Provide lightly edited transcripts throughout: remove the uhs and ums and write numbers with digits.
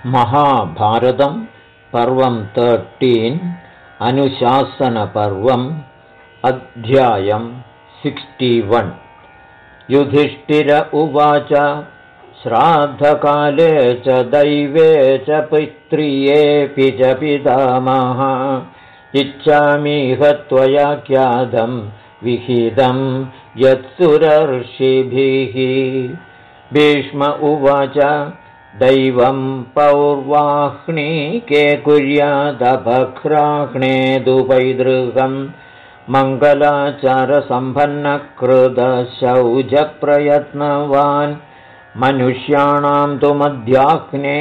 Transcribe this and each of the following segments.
महाभारतं पर्वं 13 अनुशासनपर्वम् अध्यायं 61 युधिष्ठिर उवाच श्राद्धकाले च दैवे च पित्र्येऽपि च पितामह इच्छामिह त्वया ख्यातं विहितं यत्सुरर्षिभिः। भीष्म उवाच दैवं पौर्वाह्णीके कुर्यादपघ्राह्णेदुपैदृगं मङ्गलाचारसम्पन्नकृतशौचप्रयत्नवान् मनुष्याणां तु मध्याह्ने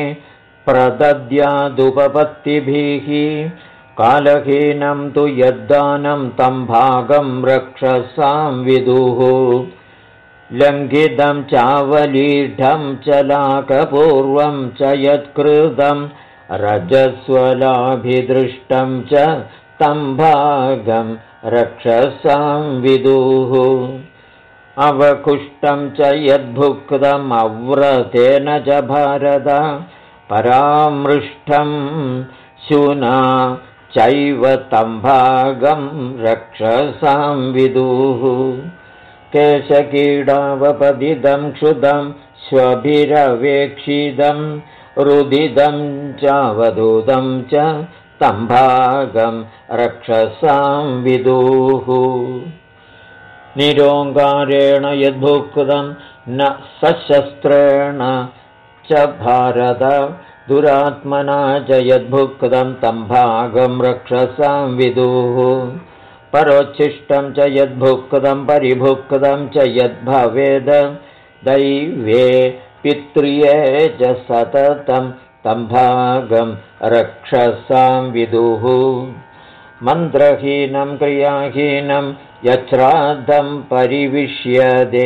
प्रदद्यादुपपत्तिभिः कालहीनं तु यद्दानं तं भागं रक्षसां विदुः। लङ्घितं चावलीढं च लाकपूर्वं च यत्कृतं रजस्वलाभिदृष्टं च तं भागं रक्षसां विदुः। अवकुष्टं च यद्भुक्तम् अव्रतेन च भारत परामृष्टं शूना चैव तं भागं रक्षसां विदुः। केशकीडावपदिदं क्षुदं स्वभिरवेक्षितं रुदिदं चावधूतं च तं भागं रक्षसां विदुः। निरोङ्कारेण यद्भुक्तं न सशस्त्रेण च भारत दुरात्मना च यद्भुक्तं तं भागं रक्षसां विदुः। परोच्छिष्टं च यद्भुक्तं परिभुक्तं च यद्भवेद दैवे पित्र्ये च सततं तं भागं रक्षसां विदुः। मन्त्रहीनं क्रियाहीनं यच्छ्राद्धं परिविश्यते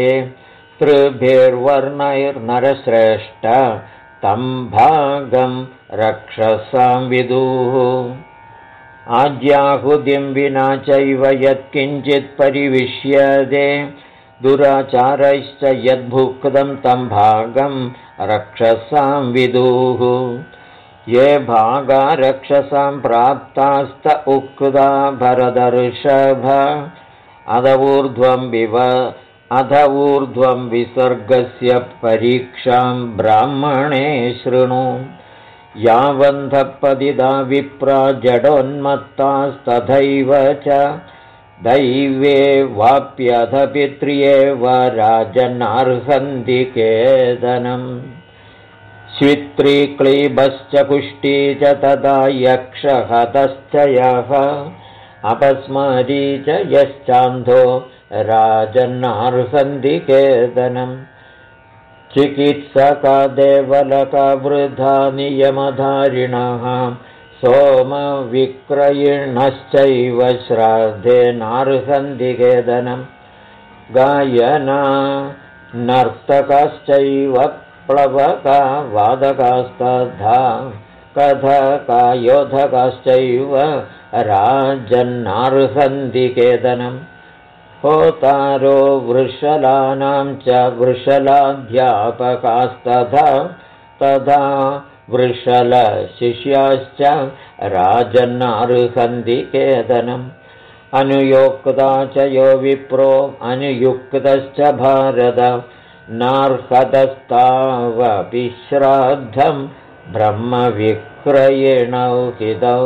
त्रिभिर्वर्णैर्नरश्रेष्ठ तं भागं रक्षसां विदुः। आज्याहुतिं विना चैव यत्किञ्चित् परिविश्यते दुराचारैश्च यद्भुक्तं तं भागं रक्षसां विदुः। ये भागा रक्षसां प्राप्तास्त उक्ता भरतर्षभ अध ऊर्ध्वं विसर्गस्य परीक्षां ब्राह्मणे शृणु। यावन्धपदिदा विप्रा जडोन्मत्तास्तथैव च दैवे वाप्यथ पित्र्ये वा राजन्नार्हन्ति केदनम्। श्वित्रीक्लीबश्च कुष्ठी च तदा यक्षहतश्च यः अपस्मारी च यश्चान्धो राजन्नार्हन्ति केदनम्। चिकित्सका देवलका वृद्धा नियमधारिणः सोमविक्रयिणश्चैव श्राद्धे नार्हन्ति केदनम्। गायना नर्तकाश्चैव प्लवका वादकास्तथा कथका योधकाश्चैव राजन्नार्हन्ति केदनम्। होतारो वृषलानां च वृषलाध्यापकास्तथा तथा वृषलशिष्याश्च राजन्नार्हन्ति केदनम्। अनुयोक्ता च यो विप्रो अनुयुक्तश्च भारत नार्हतस्तावपि श्राद्धं ब्रह्मविक्रयेणौहितौ।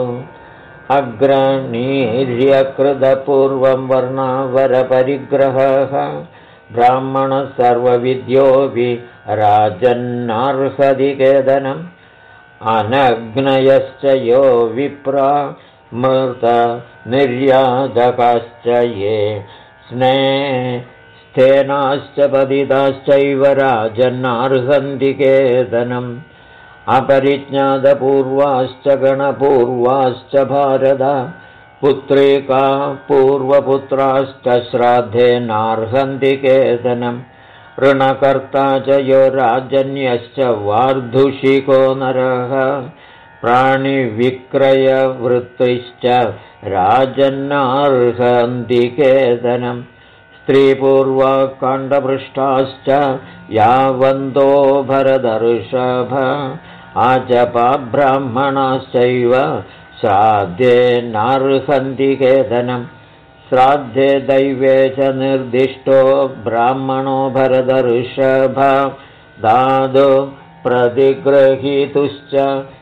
अग्रणीर्यकृतपूर्वं वर्णावरपरिग्रहः ब्राह्मणः सर्वविद्योऽपि राजन्नार्हति केदनम्। अनग्नयश्च यो विप्रा मृतनिर्यातकाश्च ये स्नेस्थेनाश्च पतिताश्चैव राजन्नार्हन्ति केदनम्। अपरिज्ञातपूर्वाश्च गणपूर्वाश्च भारत पुत्रिका पूर्वपुत्राश्च श्राद्धे नार्हन्ति केदनम्। ऋणकर्ता च यो राजन्यश्च वार्धुषिको नरः प्राणिविक्रयवृत्तिश्च राजन्नार्हन्ति केदनम्। स्त्रीपूर्वकाण्डपृष्ठाश्च यावन्तो भरतर्षभ आचपाब्राह्मणाश्चैव श्राद्धे नार्हन्ति केदनं श्राद्धे दैवे च निर्दिष्टो ब्राह्मणो भरतऋषभ दादो प्रतिग्रहीतुश्च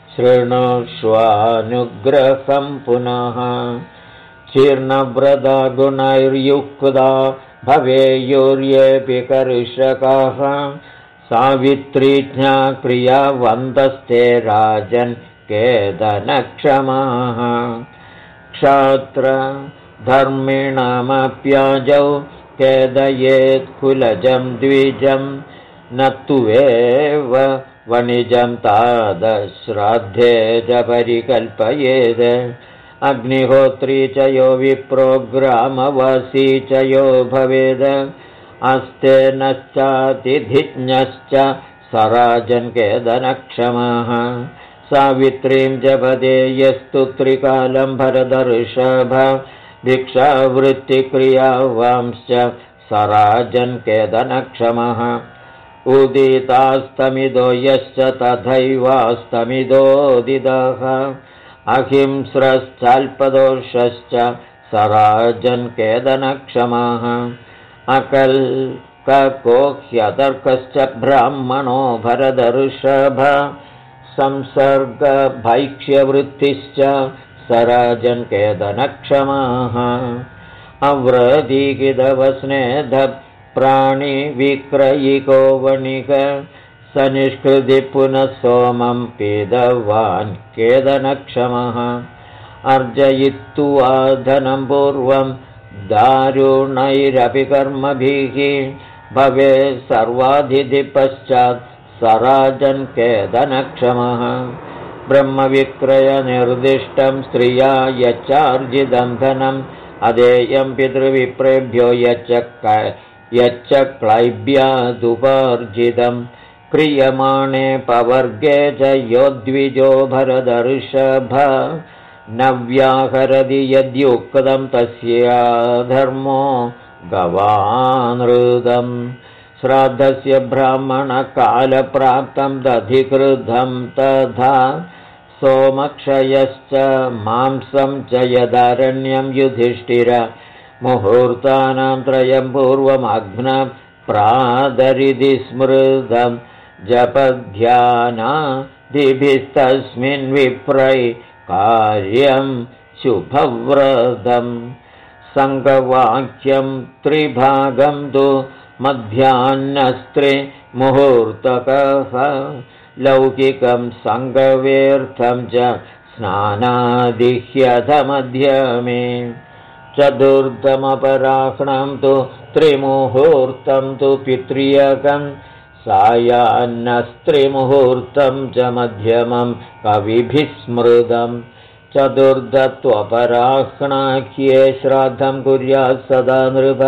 शृणुष्वानुग्रहं पुनः चीर्णव्रता गुणैर्युक्ता भवेयुर्येऽपि कर्षकाः सावित्रीज्ञा क्रियावन्तस्ते राजन् केदनक्षमाः क्षात्र धर्मिणमप्याजौ केदयेत् कुलजं द्विजं न तुवेव वणिजं तादश्राद्धे च परिकल्पयेत् अग्निहोत्री च यो विप्रो ग्रामवासी च यो भवेद अस्तेनश्चातिथिज्ञश्च सराजन् केदनक्षमः सावित्रीं जपदे यस्तु त्रिकालं भरतऋषभ भिक्षावृत्तिक्रियावांश्च सराजन् केदनक्षमः उदितास्तमिदो यश्च तथैवास्तमिदोदितः अहिंस्रश्चाल्पदोषश्च सराजन् केदनक्षमः अकल्ककोह्यतर्कश्च ब्राह्मणो भरतऋषभ संसर्गभैक्ष्यवृत्तिश्च सराजन् केदनक्षमाः अव्रतीकिदवस्नेधप्राणिविक्रयिको वणिक सनिष्कृति पुनः सोमं पीदवान् केदनक्षमः अर्जयित्वा धनं पूर्वं दारुणैरपि कर्मभिः भवे सर्वाधिपश्चात् सराजन् केदनक्षमः ब्रह्मविक्रयनिर्दिष्टं स्त्रिया यच्चार्जितं धनम् अदेयं पितृविप्रेभ्यो यच्च क्लैब्यादुपार्जितं क्रियमाणे पवर्गे च यो द्विजो भरतऋषभ न व्याहरति यद्युक्तं तस्य धर्मो गवानृतं श्राद्धस्य ब्राह्मणकालप्राप्तं दधिकृतं तथा सोमक्षयश्च मांसं च यदारण्यं युधिष्ठिर मुहूर्तानां त्रयं पूर्वमग्नप्रादरिति स्मृतं जपध्यानादिभिस्तस्मिन् विप्रै कार्यं शुभव्रतं सङ्गवाक्यं त्रिभागं तु मध्याह्नस्त्रिमुहूर्तकः लौकिकं सङ्गवेर्थं च स्नानादिह्यधमध्यमे चतुर्थमपराह्णं तु त्रिमुहूर्तं तु पितृयकं सायाह्नस्त्रिमुहूर्तं च मध्यमं कविभिः स्मृतं चतुर्थत्वपराह्णाख्ये श्राद्धं कुर्यात् सदा नृप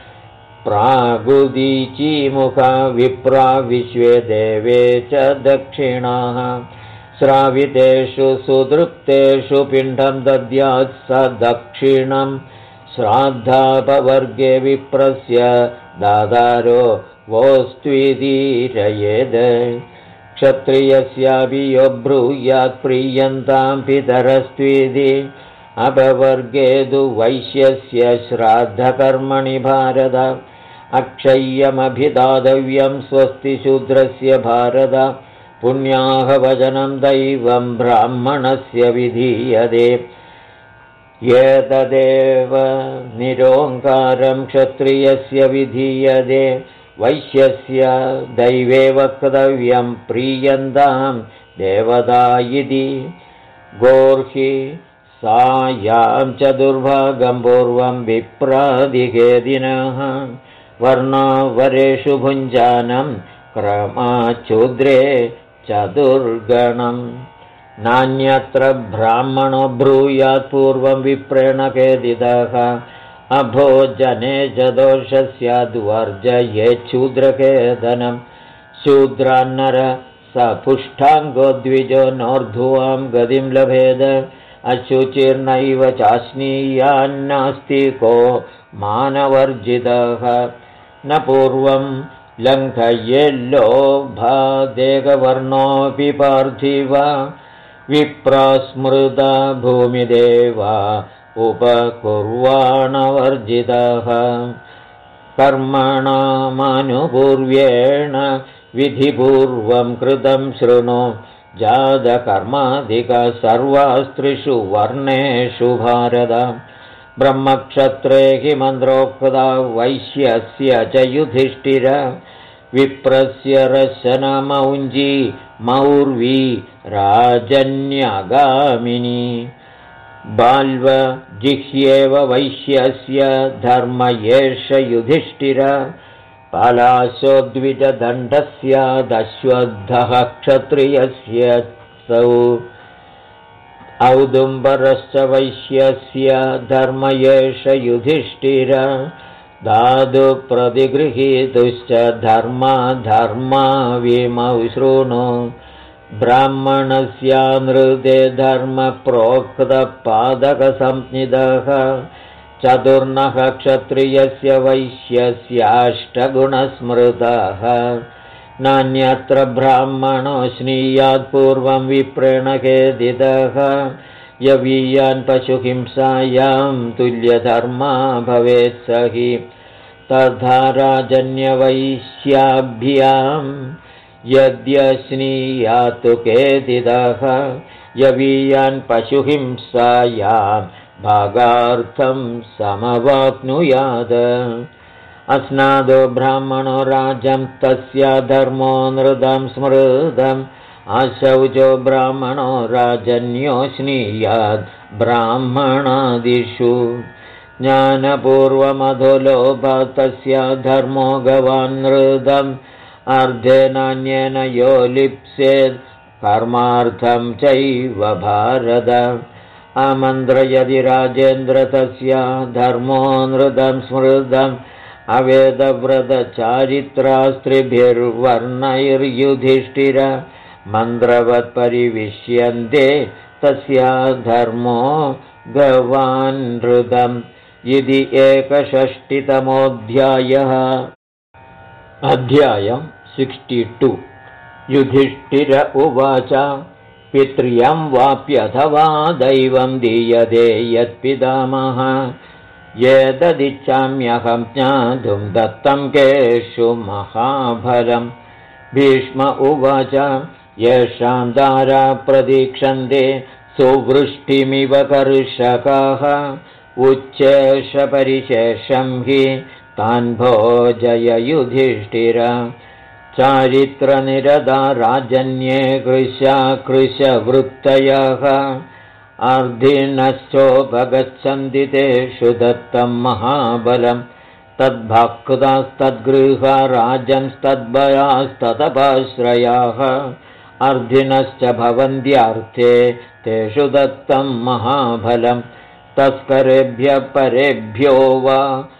प्रागुदीचीमुखा विप्रा विश्वे देवे च दक्षिणाः श्रावितेषु सुदृप्तेषु पिण्डं दद्यात् स दक्षिणं श्राद्धापवर्गे विप्रस्य दादारो वोस्त्विदीरयेद् क्षत्रियस्यापि यो ब्रूयात् प्रीयन्तां पितरस्त्विति अपवर्गे तु वैश्यस्य श्राद्धकर्मणि भारत अक्षय्यमभिदातव्यं स्वस्ति शूद्रस्य भारत पुण्याहवचनं दैवं ब्राह्मणस्य विधीयते एतदेव निरोङ्कारं क्षत्रियस्य विधीयते वैश्यस्य दैवे वक्तव्यं प्रीयन्तां देवता इति गोर्हि सायां च दुर्भागं पूर्वं विप्रादिकेदिनः वर्णावरेषु भुञ्जानं क्रमाच्छूद्रे चतुर्गणं नान्यत्र ब्राह्मणो ब्रूयात् पूर्वं विप्रेण केदितः अभोजने च दोषस्याद्वर्जयेच्छूद्रकेदनं शूद्रान्नर सपुष्टाङ्गो द्विजो नोर्ध्वां गतिं लभेद अशुचिर्नैव चाश्नीयान्नास्ति को मानवर्जितः न पूर्वं लङ्घयेल्लोभादेकवर्णोऽपि पार्थिव विप्रस्मृता भूमिदेवा उपकुर्वाणवर्जितः कर्मणामनुपूर्व्येण विधिपूर्वं कृतं शृणु जातकर्माधिकः सर्वास्त्रिषु वर्णेषु भारत ब्रह्मक्षत्रे हि मन्त्रोक्ता वैश्यस्य च युधिष्ठिर विप्रस्य रशनमौञ्जी मौर्वी राजन्यगामिनी बाल्वजिह्येव वैश्यस्य धर्म एष युधिष्ठिर पालाशोद्विजदण्डस्यादश्वत्थः क्षत्रियस्य सौ औदुम्बरश्च वैश्यस्य धर्म एष युधिष्ठिर धातुप्रतिगृहीतुश्च धर्माविमौ शृणु ब्राह्मणस्यानृते धर्मप्रोक्तपादकसंज्ञितः चतुर्णः क्षत्रियस्य वैश्यस्याष्टगुणस्मृतः नान्यत्र ब्राह्मणो स्नीयात् पूर्वं विप्रेण खेदितः यवीयान् पशुहिंसायां तुल्यधर्मा भवेत् स हि तथा राजन्यवैश्याभ्यां यद्यस्नीयात् खेदितः यवीयान् पशुहिंसायां भागार्थं समवाप्नुयात् अस्नादो ब्राह्मणो राजं तस्य धर्मो नृतं स्मृतम् अशौचो ब्राह्मणो राजन्यो स्नीयात् ब्राह्मणादिषु ज्ञानपूर्वमधोलोभात् तस्य धर्मो गवान् नृतम् अर्धेनान्येन यो लिप्सेत् कर्मार्थं चैव भारत आमन्त्रयदि राजेन्द्र तस्य धर्मो नृतं स्मृतम् अवेदव्रतचारित्रास्त्रिभिर्वर्णैर्युधिष्ठिर मन्त्रवत्परिविश्यन्ते तस्य धर्मो गवान् नृतम् इति 61तमोऽध्यायः। अध्यायं 62 युधिष्ठिर उवाच पित्र्यं वाप्यथवा दैवं दीयते यत्पितामह एतदिच्छाम्यहं ज्ञातुं दत्तं केषु महाफलम् भीष्म उवाच येषां दारा प्रतीक्षन्ते सुवृष्टिमिव कर्षकाः उच्चेषपरिशेषं हि तान् भोजय युधिष्ठिर चारित्रनिरता राजन्ये कृशवृत्तयः अर्धिनश्चोपगच्छन्ति तेषु दत्तं महाबलं तद्भक्तास्तद्गृहा राजंस्तद्भयास्ततपाश्रयाः अर्धिनश्च भवन्त्यर्थे तेषु दत्तं महाफलं तस्करेभ्यः परेभ्यो वा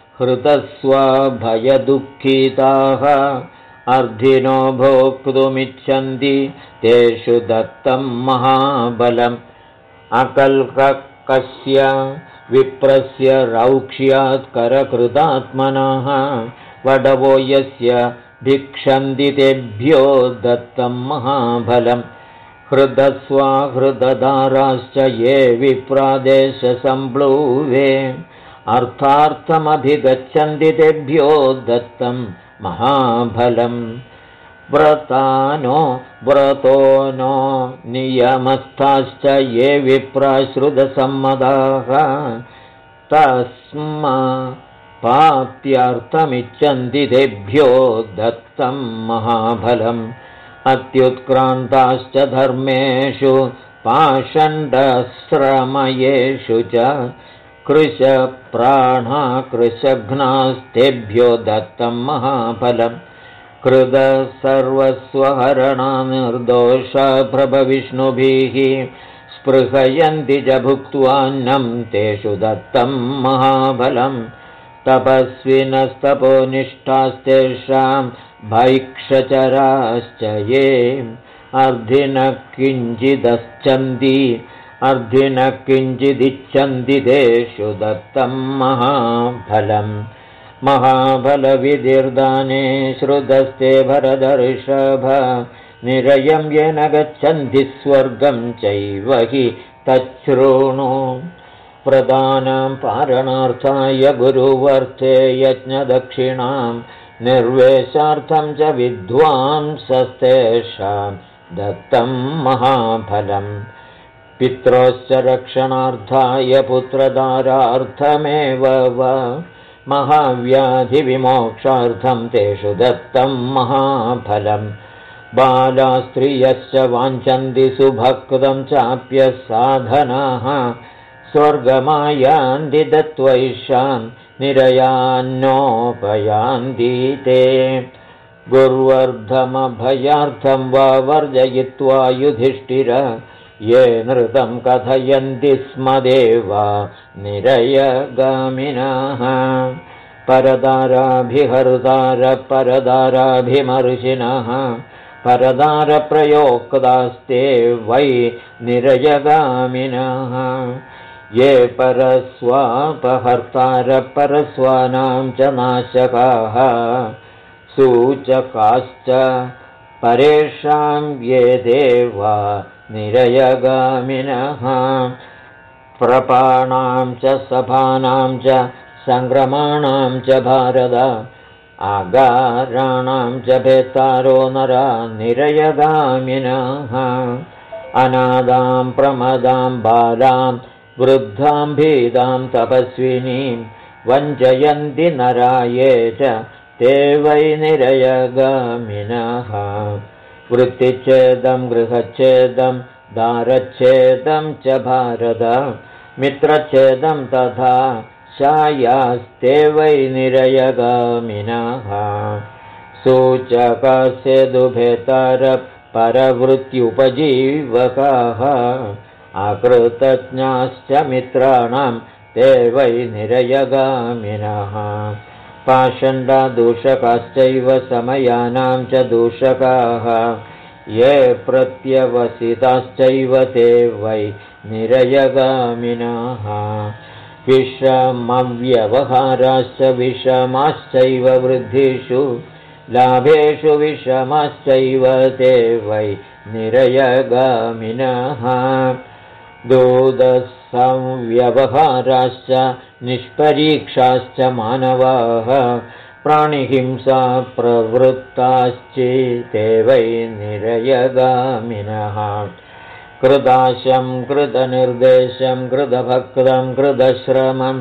हृतस्वभयदुःखिताः अर्धिनो भोक्तुमिच्छन्ति तेषु दत्तं महाबलम् अकल्कस्य विप्रस्य रौक्ष्यात् करकृतात्मनः वडवो यस्य भिक्षन्ति तेभ्यो दत्तं महाफलम् हृदस्वाहृददाराश्च ये विप्रादेशसम्प्लुवे अर्थार्थमभिगच्छन्ति तेभ्यो दत्तं महाफलम् व्रतो नो नियमस्थाश्च ये विप्राश्रुतसम्मताः तस्मापाप्त्यर्थमिच्छन्ति तेभ्यो दत्तं महाफलम् अत्युत्क्रान्ताश्च धर्मेषु पाषण्डश्रमयेषु च कृशप्राणा कृशघ्नास्तेभ्यो दत्तं महाफलम् कृत सर्वस्वहरणा निर्दोषा प्रभविष्णुभिः स्पृहयन्ति च भुक्त्वान्नं तेषु दत्तं महाफलम् तपस्विनस्तपोनिष्ठास्तेषां भैक्षचराश्च ये अर्धिनः किञ्चिदश्चन्ति अर्धिनः किञ्चिदिच्छन्ति तेषु दत्तं महाफलम् महाबलविधिर्दाने श्रुतस्ते भरदर्षभ निरयं येन गच्छन्ति स्वर्गं चैव हि तच्छृणु प्रदानं पारणार्थाय गुरुवर्थे यज्ञदक्षिणां निर्वेशार्थं च विद्वांसस्तेषां दत्तं महाफलम् पित्रोश्च रक्षणार्थाय पुत्रदारार्थमेव वा महाव्याधिविमोक्षार्थं तेषु दत्तं महाफलम् बाला स्त्रियश्च वाञ्छन्ति सुभक्तं चाप्यसाधनाः स्वर्गमायान्ति दत्वैषां निरयान्नोपयान्ति ते गुर्वर्धमभयार्थं वा वर्जयित्वा युधिष्ठिर ये नृतं कथयन्ति स्म देवा निरयगामिनः परदाराभिहर्तारपरदाराभिमर्शिनः परदारप्रयोक्तास्ते वै निरयगामिनः ये परस्वापहर्तारपरस्वानां च नाशकाः सूचकाश्च परेषां ये देवा निरयगामिनः प्रपाणां च सभानां च सङ्ग्रमाणां च भारत आगाराणां च भेत्तारो नरा निरयगामिनः अनादां प्रमदां बालां वृद्धां भीदां तपस्विनीं वञ्चयन्ति नरा ये च ते वै निरयगामिनः वृत्तिच्छेदं गृहच्छेदं दारच्छेदं च भारत मित्रच्छेदं तथा शायास्ते वै निरयगामिनः सूचकसेदुभेतरपरवृत्त्युपजीवकाः आकृतज्ञाश्च मित्राणां ते वै निरयगामिनः पाषण्डदूषकाश्चैव समयानां च दूषकाः ये प्रत्यवसिताश्चैव ते वै निरयगामिनः विषमव्यवहाराश्च विषमाश्चैव वृद्धिषु लाभेषु विषमाश्चैव ते वै निरयगामिनः दूतसंव्यवहाराश्च निष्परीक्षाश्च मानवाः प्राणिहिंसा प्रवृत्ताश्चेते वै निरयगामिनः कृदाशं कृतनिर्देशं कृतभक्तं कृतश्रमं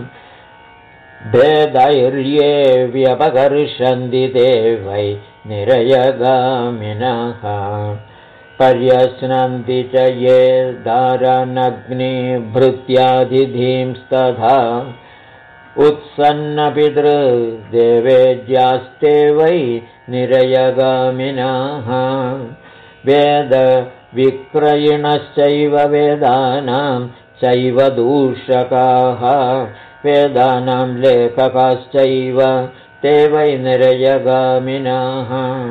भेदैर्ये व्यपकर्षन्ति ते वै निरयगामिनः पर्यश्नन्ति च ये दारानग्निभृत्यादिधींस्तथा उत्सन्नपितृदेवेज्यास्ते वै निरयगामिनः वेदविक्रयिणश्चैव वेदानां चैव दूषकाः वेदानां लेखकाश्चैव ते वै निरयगामिनः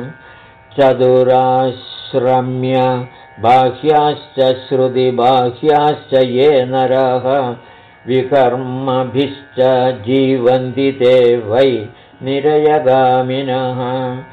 चतुराश्रम्य बाह्याश्च श्रुतिबाह्याश्च ये नरः विकर्मभिश्च जीवन्ति ते वै निरयगामिनः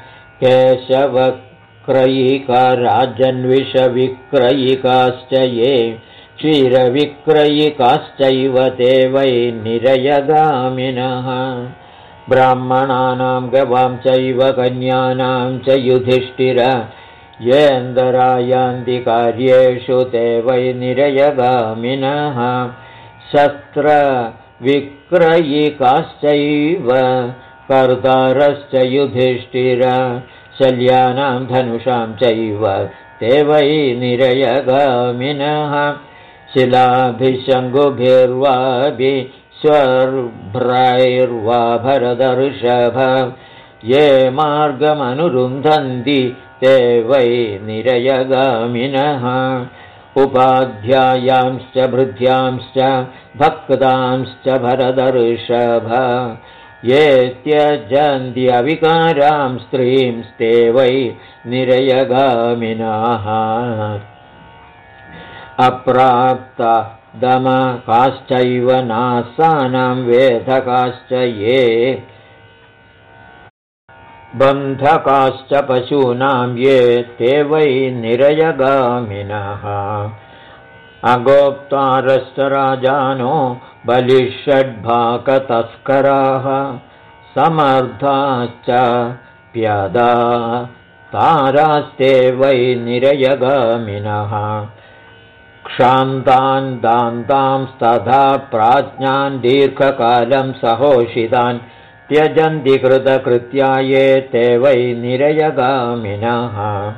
केशवक्रयिका राजन्विषविक्रयिकाश्च ये क्षीरविक्रयिकाश्चैव ते वै निरयगामिनः ब्राह्मणानां गवां चैव कन्यानां च युधिष्ठिर येन्दरायान्ति कार्येषु ते वै निरयगामिनः शस्त्रविक्रयिकाश्चैव कर्तारश्च युधिष्ठिर शल्यानां धनुषां चैव ते वै निरयगामिनः शिलाभिशङ्कुभिर्वाभिश्वर्भ्रैर्वा भरदर्षभ ये मार्गमनुरुन्धन्ति ते वै निरयगामिनः उपाध्यायांश्च भृत्यांश्च भक्तांश्च भरदर्षभ ये त्यजन्त्यविकारां स्त्रींस्ते वै निरयगामिनः अप्राप्तदमकाश्चैव नासानां वेधकाश्च ये बन्धकाश्च पशूनां ये ते वै निरयगामिनः अगोप्तारश्च राजानो बलिषड्भाकतस्कराः समर्थाश्च प्यदा तारास्ते वै निरयगामिनः क्षान्तान् दान्तांस्तथा प्राज्ञान् दीर्घकालं सहोषितान् त्यजन्ति कृतकृत्या ये ते वै निरयगामिनः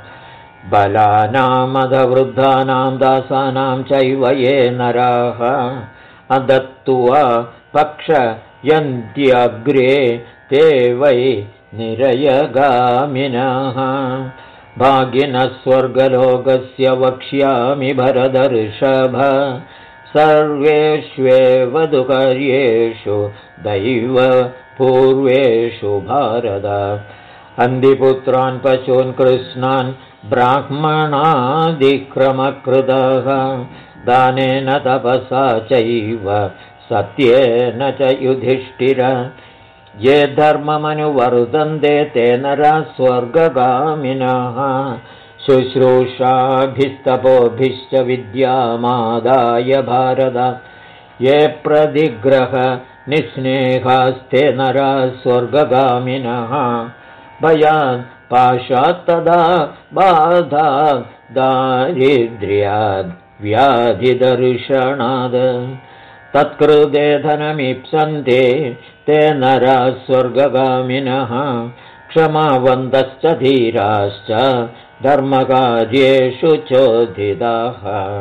बलानामधवृद्धानां दासानां चैव ये नराः अदत्त्वा भक्षयन्त्यग्रे ते वै निरयगामिनः भागिनः स्वर्गलोकस्य वक्ष्यामि भरतर्षभ सर्वेष्वेव दुकार्येषु दैव पूर्वेषु भारत अन्धिपुत्रान् पशून् कृष्णान् ब्राह्मणादिक्रमकृतः दानेन तपसा चैव सत्येन च युधिष्ठिर ये धर्ममनुवर्तन्ते ते नराः स्वर्गगामिनः शुश्रूषाभिस्तपोभिश्च विद्यामादाय भारत ये प्रतिग्रह निस्नेहास्ते नराः स्वर्गगामिनः भयात् पाशात्तदा बाधात् दारिद्र्याद् व्याधिदर्शनाद् तत्कृते धनमीप्सन्ते ते नराः स्वर्गगामिनः क्षमावन्तश्च धीराश्च धर्मकार्येषु चोदिताः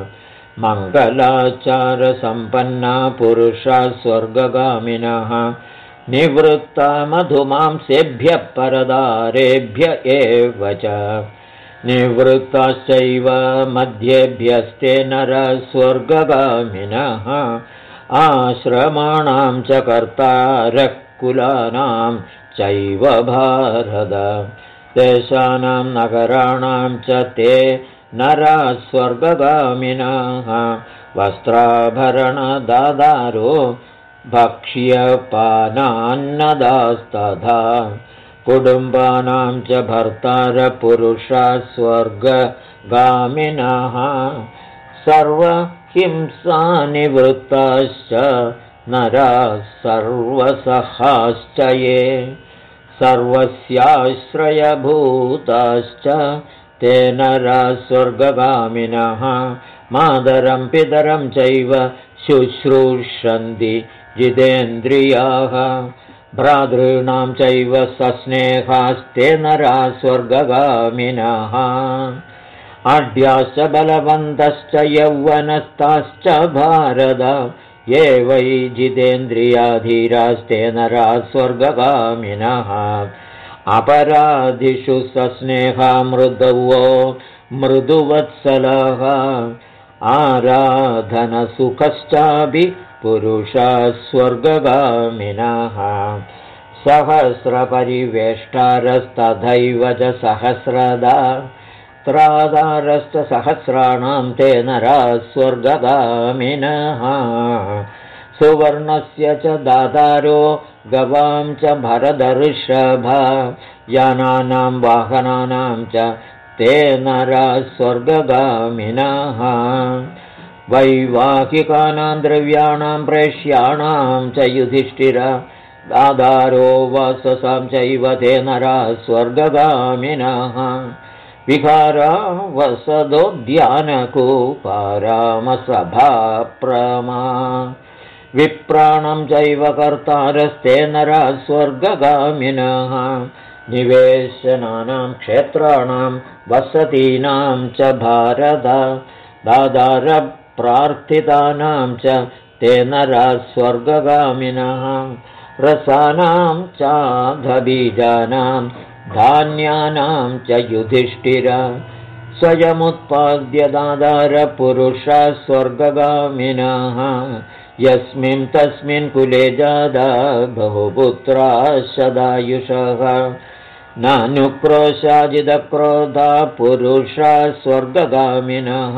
मङ्गलाचारसम्पन्ना पुरुषाः स्वर्गगामिनः निवृत्ता मधुमांसेभ्यः परदारेभ्य एव च निवृत्ताश्चैव मध्येभ्यस्ते नराः स्वर्गगामिनः आश्रमाणां च कर्तारः कुलानां चैव भारत देशानां नगराणां च ते नराः स्वर्गगामिनः वस्त्राभरणदादारो भक्ष्यपानान्नदास्तथा कुटुम्बानां च भर्तारपुरुषाः स्वर्गगामिनः सर्वहिंसानिवृत्ताश्च नराः सर्वसहाश्च ये सर्वस्याश्रयभूताश्च ते नराः स्वर्गगामिनः मातरं पितरं चैव शुश्रूषन्ति जितेन्द्रियाः भ्रातॄणां चैव सस्नेहास्ते नराः स्वर्गगामिनः आढ्याश्च बलवन्तश्च यौवनस्ताश्च भारत ये वै जितेन्द्रियाधीरास्ते नराः स्वर्गगामिनः अपराधिषु सस्नेहा मृदवो मृदुवत्सलः आराधनसुखश्चापि पुरुषाः स्वर्गगामिनः सहस्रपरिवेष्टारस्तथैव च सहस्रदा त्रादारश्च सहस्राणां ते नराः स्वर्गगामिनः सुवर्णस्य च दातारो गवां च भरतर्षभ यानानां वाहनानां च ते नराः स्वर्गगामिनः वैवाहिकानां द्रव्याणां प्रेष्याणां च युधिष्ठिर दादारो वाससां चैव ते नराः स्वर्गगामिनः विहारा वसदोद्यानकूपारामसभाप्रमा विप्राणं चैव कर्तारस्ते नराः स्वर्गगामिनः निवेशनानां क्षेत्राणां वसतीनां च भारत दादारप्रार्थितानां च ते नराः स्वर्गगामिनः रसानां चाधबीजानां धान्यानां च युधिष्ठिर स्वयमुत्पाद्य दादारपुरुषाः स्वर्गगामिनः यस्मिन् तस्मिन् कुले जादा बहुपुत्राः सदायुषः नानुक्रोशाजिदक्रोधा पुरुषाः स्वर्गगामिनः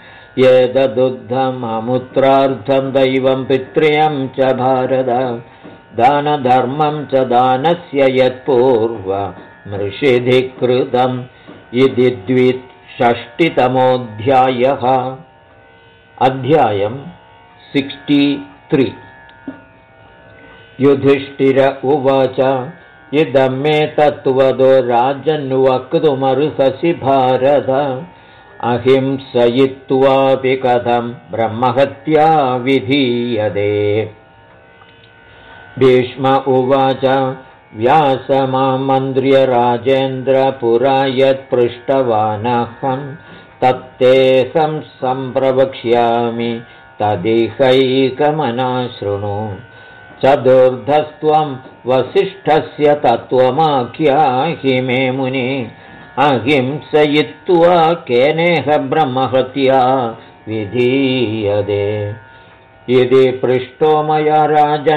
एतदुग्धममुत्रार्थं दैवं पितृयं च भारत दानधर्मं च दानस्य यत्पूर्व मृषिधिकृतम् इति 260तमोऽध्यायः। अध्यायम् 63। युधिष्ठिर उवाच इदं मे तत्त्वदो राजन्वक्तुमर्हसि भारत अहिंसयित्वापि कथं ब्रह्महत्या विधीयते। भीष्म उवाच व्यासमामन्त्र्य राजेन्द्र पुरा यत्पृष्टवानहं तत्तेऽहं सम्प्रवक्ष्यामि तदिहैकमना शृणु। चतुर्धस्त्वं वसिष्ठस्य तत्त्वमाख्याहि मे मुनि अहिंसयित्वा केनेह ब्रह्महत्या विधीयते। इति पृष्टो मया राजन्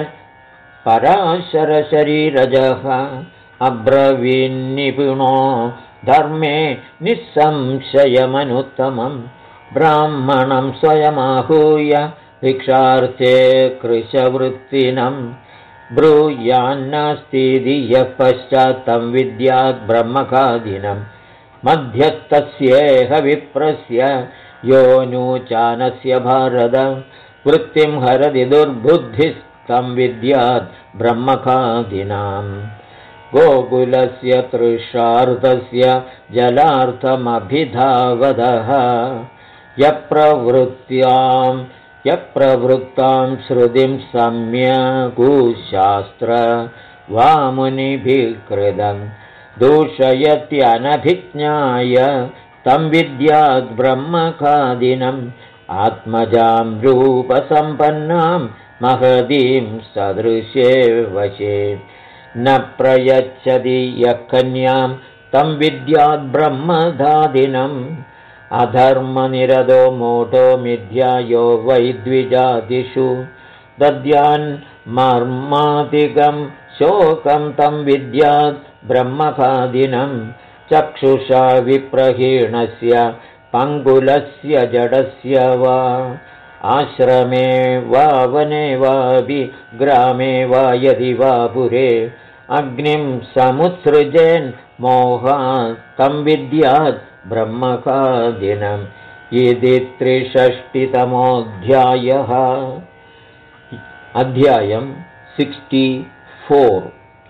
पराशरशरीरजः अब्रवीन्निपुणो धर्मे निःसंशयमनुत्तमम् ब्राह्मणं स्वयमाहूय भिक्षार्थे कृशवृत्तिनं ब्रूयान्नास्तीति यः पश्चात् तं विद्यात् ब्रह्मखादिनं मध्यस्थस्येह विप्रस्य योऽनुचानस्य भारत वृत्तिं हरति दुर्बुद्धिस्तं विद्यात् ब्रह्मखादिनाम्। गोकुलस्य तृषार्धस्य जलार्थमभिधावदः यप्रवृत्तां श्रुतिं सम्यगुशास्त्र वामुनिभिकृतं दूषयत्यनभिज्ञाय तं विद्यात् ब्रह्मखादिनम् आत्मजां रूपसम्पन्नां महतीं सदृशे वशे न प्रयच्छति यः कन्यां तं विद्यात् ब्रह्मधादिनम् अधर्मनिरतो मूढो मिथ्यायो वै द्विजातिषु दद्यान् मर्मादिकं शोकं तं विद्यात् ब्रह्मखादिनं चक्षुषा विप्रहीणस्य पङ्गुलस्य जडस्य वा आश्रमे वा वने वापि ग्रामे वा यदि वा पुरे अग्निं समुत्सृजेन् मोहात् तं विद्यात् ब्रह्मखादिनम्। इति 360तमोऽध्यायः। अध्यायम् 64।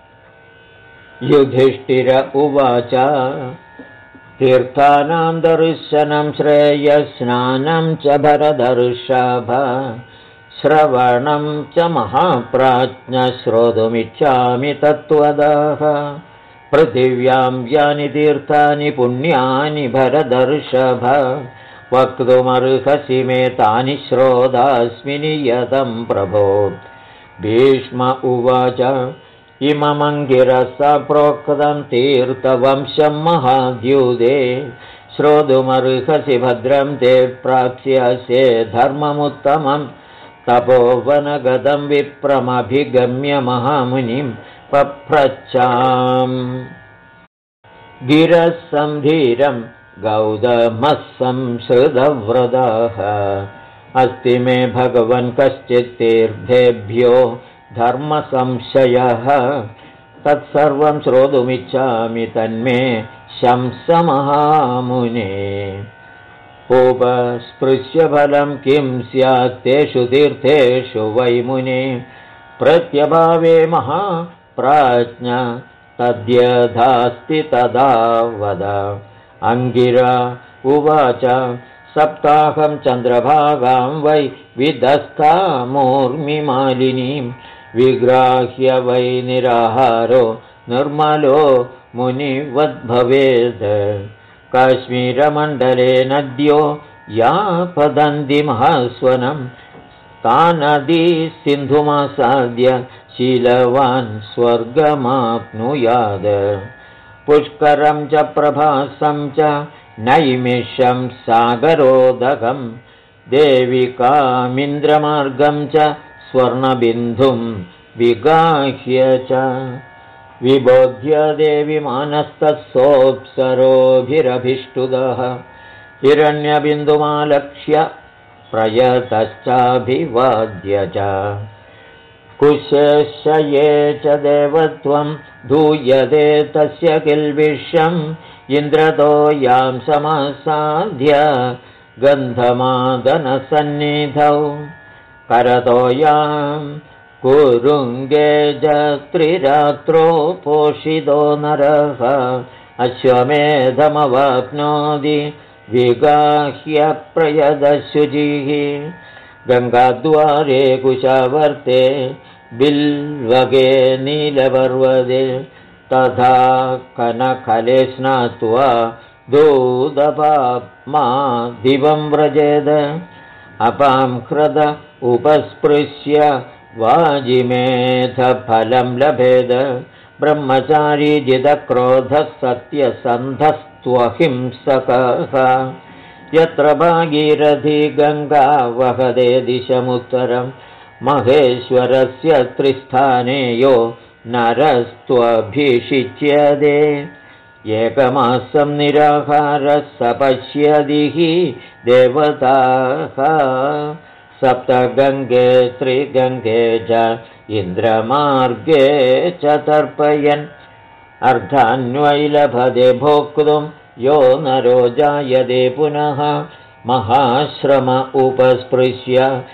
युधिष्ठिर उवाच तीर्थानां दर्शनं श्रेयस्नानं च भरतर्षभ श्रवणं च महाप्राज्ञ श्रोतुमिच्छामि तत्त्वदः। पृथिव्यां यानि तीर्थानि पुण्यानि भरतर्षभ वक्तुमर्हसि मे तानि श्रोतास्मि नियतं प्रभो। भीष्म उवाच इममङ्गिरसा प्रोक्तं तीर्थवंशं महाद्युदे श्रोतुमर्हसि भद्रं ते प्राप्स्यसे धर्ममुत्तमं। तपोवनगतं विप्रमभिगम्य महामुनिं पप्रच्छाम् गिरसंधीरं गौतमः संसृतव्रतः अस्ति मे भगवन् कश्चित् तीर्थेभ्यो धर्मसंशयः तत्सर्वं श्रोतुमिच्छामि तन्मे शंसमहामुने। उपस्पृश्य फलं किं स्यात् तेषु तीर्थेषु वै मुने प्रत्यभावे महाप्राज्ञ तद्यथास्ति तदा वद। अङ्गिरा उवाच सप्ताहं चन्द्रभागां वै विदस्तामूर्मिमालिनीं विग्राह्य वै निराहारो निर्मलो मुनिवद्भवेत्। काश्मीरमण्डले नद्यो या पतन्ति महास्वनं तानदी सिन्धुमासाद्य शीलवान् स्वर्गमाप्नुयात्। पुष्करं च प्रभासं च नैमिषं सागरोदकं देविकामिन्द्रमार्गं च स्वर्णबिन्धुं विगाह्य च विबोध्य देवी मानस्तस्सोऽप्सरोभिरभिष्टुदः हिरण्यबिन्दुमालक्ष्य प्रयतश्चाभिवाद्य च कुशेशये च देवत्वं धूयते तस्य किल्बिषम् इन्द्रतो यां समासाद्य गन्धमादनसन्निधौ करतो यां कुरुङ्गे त्रिरात्रो पोषितो नरः अश्वमेधमवाप्नोति विगाह्य प्रयदशुचिः गङ्गाद्वारे कुशावर्ते बिल्वगे नीलपर्वते तथा कनकले स्नात्वा दूदपाप्मा दिवं व्रजेद अपां ह्रद उपस्पृश्य वाजिमेधफलं लभेद ब्रह्मचारी जितक्रोधः सत्यसन्धस्त्वहिंसकः यत्र भागीरथी गङ्गा वहदे दिशमुत्तरं महेश्वरस्य त्रिस्थाने यो नरस्त्वभिषिच्यते एकमासं निराहारः सपश्यति हि देवताः सप्तगङ्गे त्रिगङ्गे च इन्द्रमार्गे च तर्पयन् अर्धान्वैलभते भोक्तुं यो नरो जायते पुनः महाश्रम उपस्पृश्य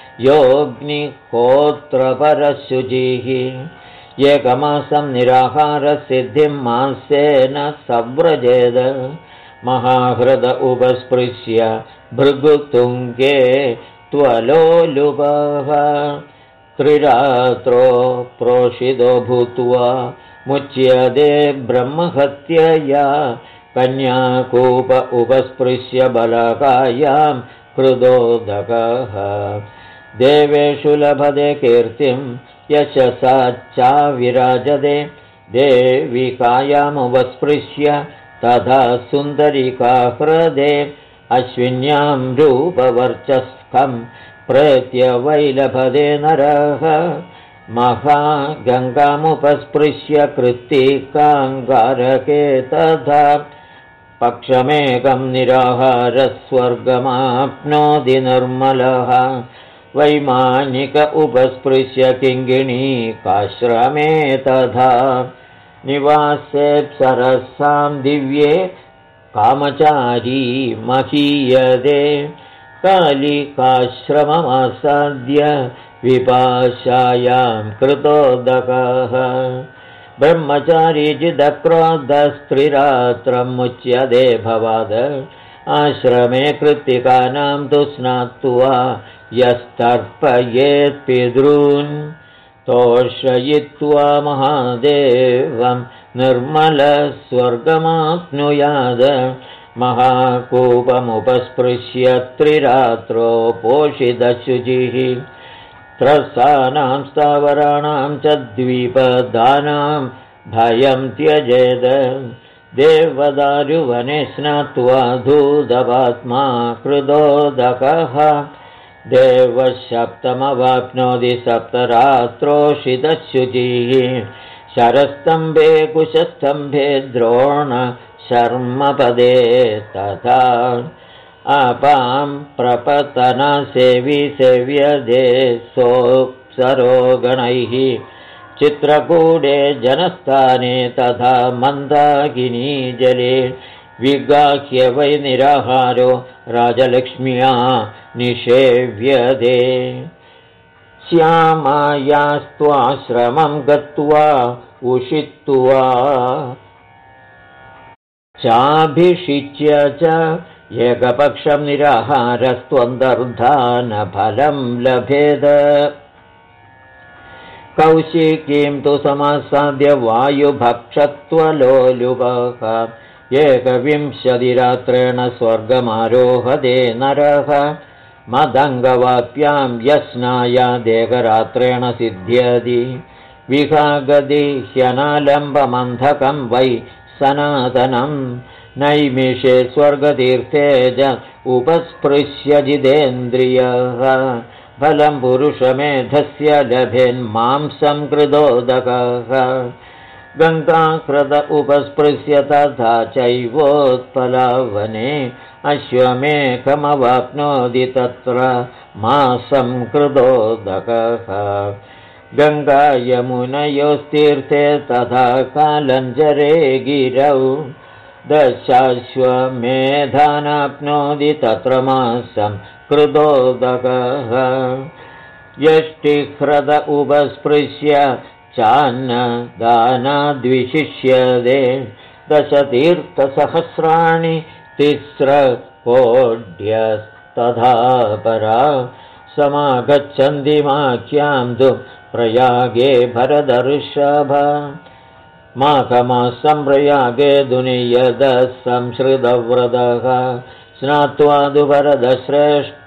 योऽग्निहोत्रपरशुचिः एकमासं निराहारसिद्धिं मासेन सव्रजेद महाहृद उपस्पृश्य भृगुतुङ्गे त्वलोलुपः त्रिरात्रो प्रोषितो भूत्वा मुच्यते ब्रह्महत्यया कन्याकूप उपस्पृश्य बलकायां कृदोदकः देवेषु लभते कीर्तिं यशसाच्चाविराजते देविकायामुपस्पृश्य तथा सुन्दरिका हृदे अश्विन्यां रूपवर्चस्कं प्रेत्य वै लभते नरः महागङ्गामुपस्पृश्य कृत्तिकाङ्गारके तथा पक्षमेकं निराहारस्वर्गमाप्नोति निर्मलः वैमानिक उपस्पृश्य किङ्गिणीकाश्रमे तथा निवासेऽप्सरसां दिव्ये कामचारी महीयते कालिकाश्रममासाद्य विपाशायां कृतोदकः ब्रह्मचारी जिदक्रोधस्त्रिरात्रं मुच्यते भवाद आश्रमे कृत्तिकानां तु स्नात्वा यस्तर्पयेत्पितॄन् तोषयित्वा महादेवं निर्मलस्वर्गमाप्नुयाद महाकूपमुपस्पृश्य त्रिरात्रो पोषितशुचिः त्रसानां स्थावराणां च द्विपदानां भयं त्यजेद देवदारुवने स्नात्वा धूतपात्मा कृदोदकः देवसप्तमवाप्नोति सप्तरात्रोषितशुचिः शरस्तम्भे कुशस्तम्भे द्रोण शर्मपदे तथा अपां प्रपतनसेवी सेव्यदे सोऽप्सरोगणैः चित्रकूटे जनस्थाने तथा मन्दाकिनी जले विगाह्य वै निराहारो राजलक्ष्म्या निषेव्यते श्यामायास्त्वाश्रमं गत्वा उषित्वा चाभिषिच्य च एकपक्षं निराहारस्त्वन्तर्धानफलं लभेद कौशिकीं तु समासाद्य वायुभक्षत्वलोलुपः एकविंशतिरात्रेण स्वर्गमारोहते नरः मदङ्गवाप्यां यस्नायादेकरात्रेण सिद्ध्यति विहागति ह्यनालम्बमन्धकं वै सनातनं नैमिषे स्वर्गतीर्थे च उपस्पृश्य जितेन्द्रियः फलं पुरुषमेधस्य लभेन्मांसं कृदोदकः गङ्गाकृत उपस्पृश्य तथा चैवोत्पलावने अश्वमेघमवाप्नोति तत्र मासं कृदोदकः गङ्गायमुनयोस्तीर्थे तथा कालञ्जरे गिरौ दशाश्वमेधानाप्नोति तत्र मासं कृतोदकः यष्टिह्रद उपस्पृश्य चान्नदानाद्विशिष्यते दशतीर्थसहस्राणि तिस्रकोड्यस्तथा परा समागच्छन्ति माख्यां तु प्रयागे भरदर्षभ माघमासं प्रयागे दुनियदः संश्रितव्रतः स्नात्वा तु भरतश्रेष्ठ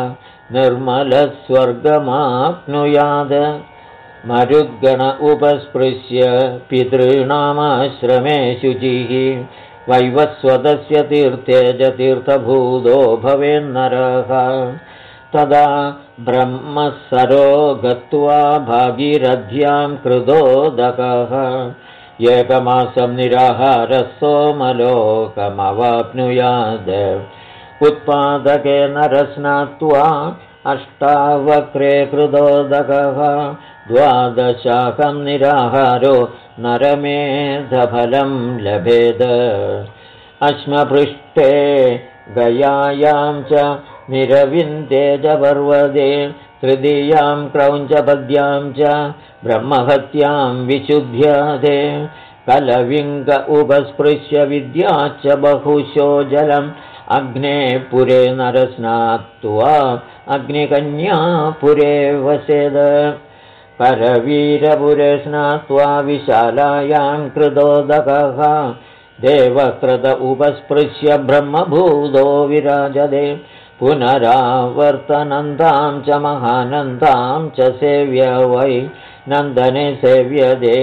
निर्मलस्वर्गमाप्नुयात् मरुद्गण उपस्पृश्य पितॄणामाश्रमे शुचिः वैवस्वतस्य तीर्थे च तीर्थभूतो भवेन्नरः तदा ब्रह्मसरो गत्वा भागीरथ्यां कृतोदकः एकमासं निराहारः सोमलोकमवाप्नुयात् उत्पादके नरस्नात्वा अष्टावक्रे कृतोदकः द्वादशाकं निराहारो नरमेधफलं लभेद अश्मपृष्ठे गयायां च निरविन्दे च पर्वते तृतीयां क्रौञ्चपद्यां च ब्रह्महत्यां विशुध्यते कलविङ्ग उपस्पृश्य विद्याच्च बहुशो जलम् अग्ने पुरे नरस्नात्वा अग्निकन्यापुरे वसेद परवीरपुरे स्नात्वा विशालायां कृतोदकः देवकृत उपस्पृश्य ब्रह्मभूतो विराजते पुनरावर्तनन्दां च महानन्दां च सेव्य वै नन्दने सेव्यते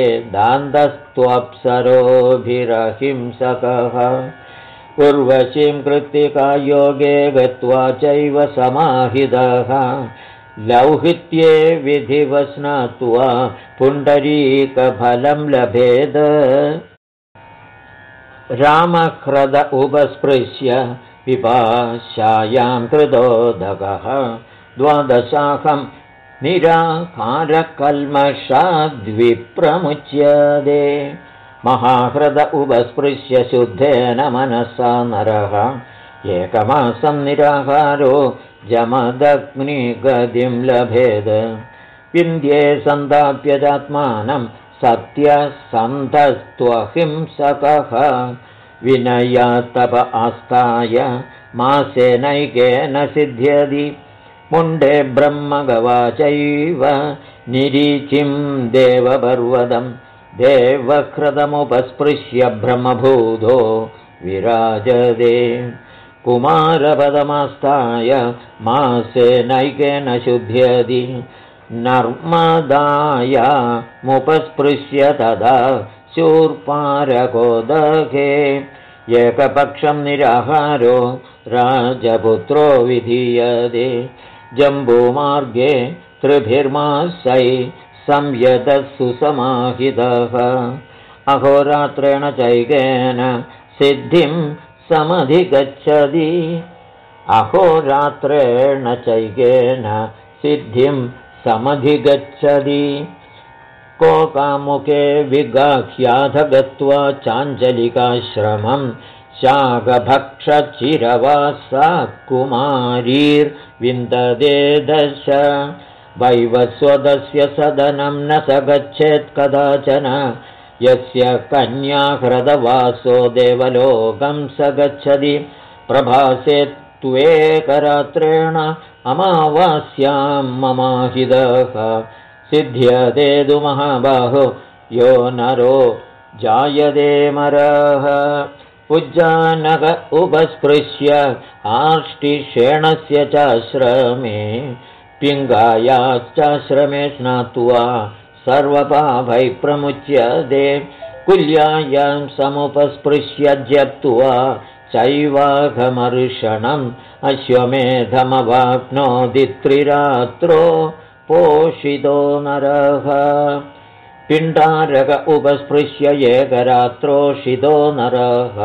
दान्तस्त्वप्सरोभिरहिंसकः उर्वशीं कृत्तिकायोगे गत्वा चैव समाहितः लौहित्ये विधिवस्नात्वा पुण्डरीकफलं लभेद रामह्रद उपस्पृश्य पिपाशायां कृतोदकः द्वादशाकं निराकारकल्मषाद्विप्रमुच्यते महाह्रद उपस्पृश्य शुद्धेन मनसा नरः एकमासं निराहारो जमदग्निगतिं लभेद विन्ध्ये सन्दाप्य चात्मानं सत्यसन्धस्त्वहिंसकः विनयात्तप आस्ताय मासेनैकेन सिद्ध्यति मुण्डे ब्रह्मगवाचैव निरीचिं देवपर्वतं देवकृतमुपस्पृश्य ब्रह्मभूतो विराजते कुमारपदमास्ताय मासेनैकेन शुध्यति नर्मदायामुपस्पृश्य तदा शूर्पारकोदके एकपक्षं निराहारो राजपुत्रो विधीयते जम्बूमार्गे त्रिभिर्मासै संयतः सुसमाहितः अहोरात्रेण चैकेन सिद्धिं समधिगच्छति अहोरात्रेण चैकेन सिद्धिं समधिगच्छति कोकामुखे विगाह्याथ गत्वा चाञ्चलिकाश्रमं शाकभक्षचिरवासा कुमारीर्विन्दते दश वैवस्वतस्य सदनं न स गच्छेत् कदाचन यस्य कन्याह्रदवासो देवलोकं स गच्छति प्रभासे त्वेकरात्रेण अमावास्यां ममाहितः सिद्ध्यते तु महाबाहो यो नरो जायते मरः उज्जानक उपस्पृश्य आर्ष्टिशेणस्य चाश्रमे पिङ्गायाश्चाश्रमे स्नात्वा सर्वपापैः प्रमुच्यते कुल्यायां समुपस्पृश्य जप्त्वा चैवाघमर्षणम् अश्वमेधमवाप्नोति त्रिरात्रो पोषितो नरः पिण्डारक उपस्पृश्य एकरात्रोषितो नरः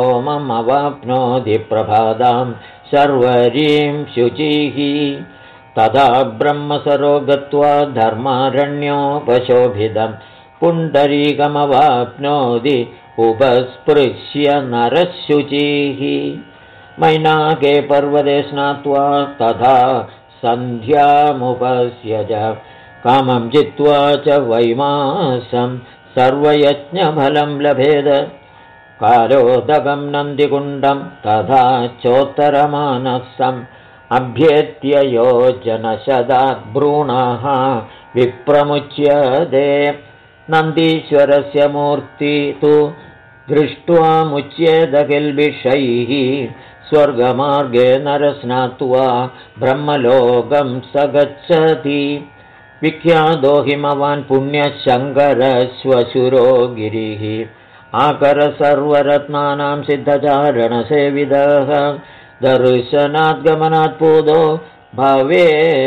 अग्निष्टोममवाप्नोति प्रभादां शर्वरीं शुचिः तदा ब्रह्मसरो गत्वा धर्मारण्योपशोभितं पुण्डरीकमवाप्नोति उपस्पृश्य नरशुचिः मैनाके पर्वते स्नात्वा तथा सन्ध्यामुपस्यज कामं जित्वा च वैमासं सर्वयज्ञफलं लभेद कालोदकं नन्दिकुण्डं तथा चोत्तरमानसम् अभ्येत्य योजनशदात् भ्रूणः विप्रमुच्यते नन्दीश्वरस्य मूर्ति तु दृष्ट्वा मुच्येत किल्बिषैः स्वर्गमार्गे नरस्नात्वा ब्रह्मलोकं स गच्छति विख्यातो हिमवान् पुण्यशङ्करश्वशुरो गिरिः आकर सर्वरत्नानां सिद्धचारणसेविदः दर्शनात् गमनात् पूतो भवे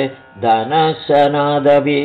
दनशनादपि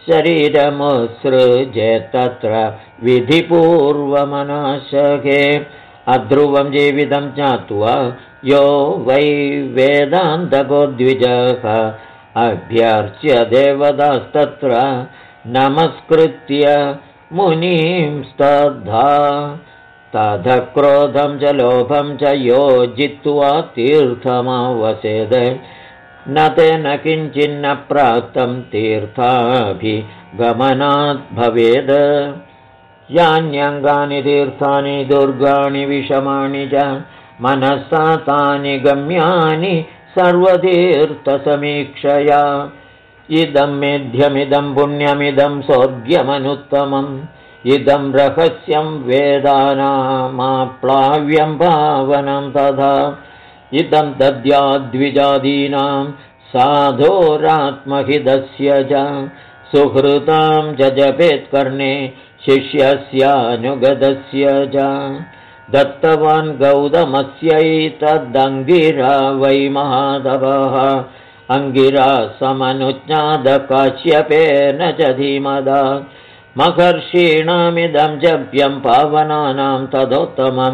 शरीरमुत्सृजेत्तत्र विधिपूर्वमनाशके अध्रुवं जीवितं ज्ञात्वा यो वै वेदान्तको द्विजः अभ्यर्च्य देवतास्तत्र नमस्कृत्य मुनिंस्तद्धा ततः क्रोधं च लोभं च योजित्वा तीर्थमावसेद न तेन किञ्चिन्न प्राप्तं तीर्थाभिगमनात् भवेद यान्यङ्गानि तीर्थानि दुर्गाणि विषमाणि च मनसा तानि गम्यानि सर्वतीर्थसमीक्षया इदं मेध्यमिदं पुण्यमिदं सोऽद्यमनुत्तमम् इदं रहस्यं वेदानामाप्लाव्यं पावनं तथा इदं दद्याद्विजादीनां साधोरात्महितस्य च सुहृतां च जपेत्कर्णे शिष्यस्यानुगतस्य च दत्तवान् गौतमस्यैतदङ्गिरा वै महातपः अङ्गिरा समनुज्ञातकाश्यपेन च धीमदा महर्षीणामिदं जप्यं पावनानां तदोत्तमं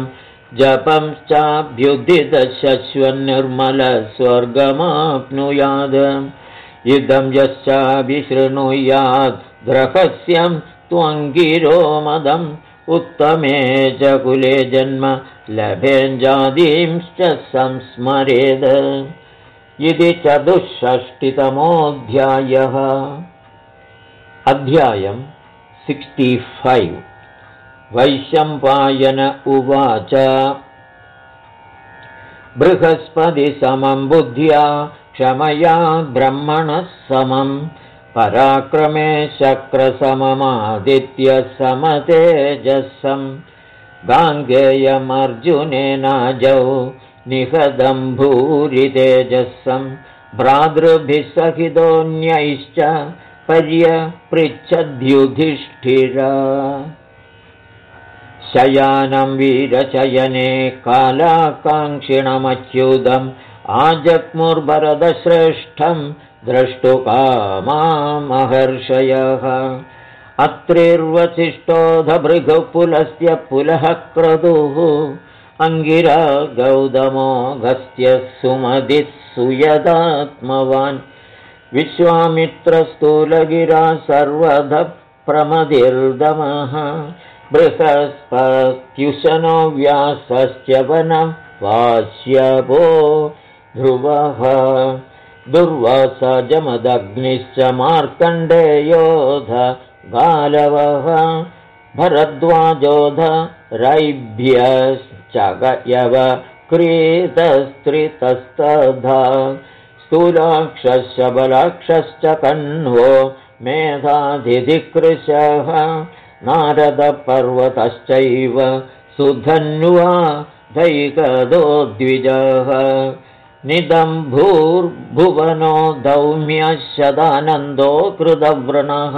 जपंश्चाभ्युदितशश्वन्निर्मलस्वर्गमाप्नुयात् इदं यश्चाभिशृणुयात् रहस्यं त्वङ्गिरो मदम् उत्तमे च कुले जन्म लभेञ्जादींश्च संस्मरेद इति 64तमोऽध्यायः अध्यायम् 65 वैशम्पायन उवाच बृहस्पतिसमं बुद्ध्या क्षमया ब्रह्मणः समं पराक्रमे शक्रसममादित्यसमतेजसं गाङ्गेयमर्जुनेनाजौ निहतं भूरितेजसं भ्रातृभिः सहितोऽन्यैश्च पर्यपृच्छद्युधिष्ठिरा शयानं वीरशयने कालाकाङ्क्षिणमच्युतम् आजग्मुर्भरतश्रेष्ठं द्रष्टुकामामहर्षयः अत्रिर्वसिष्ठोऽधभृगुपुलस्य पुलः क्रतुः अङ्गिरा गौतमोऽगस्त्य सुमतिः सुयदात्मवान् विश्वामित्रस्थूलगिरा सर्वतः प्रमतिर्दमः बृहस्पत्युशनो व्यासश्च वनं वास्यवो ध्रुवः दुर्वासा जमदग्निश्च मार्कण्डेयोऽध गालवः भरद्वाजोऽध रैभ्यश्चगयव क्रीतस्त्रितस्तथा स्थूलाक्षश्च बलाक्षश्च कण्वो मेधाधिधिकृशः नारदपर्वतश्चैव सुधन्वा दैकदो द्विजः निदम्भूर्भुवनो दौम्यः शदानन्दो कृतव्रणः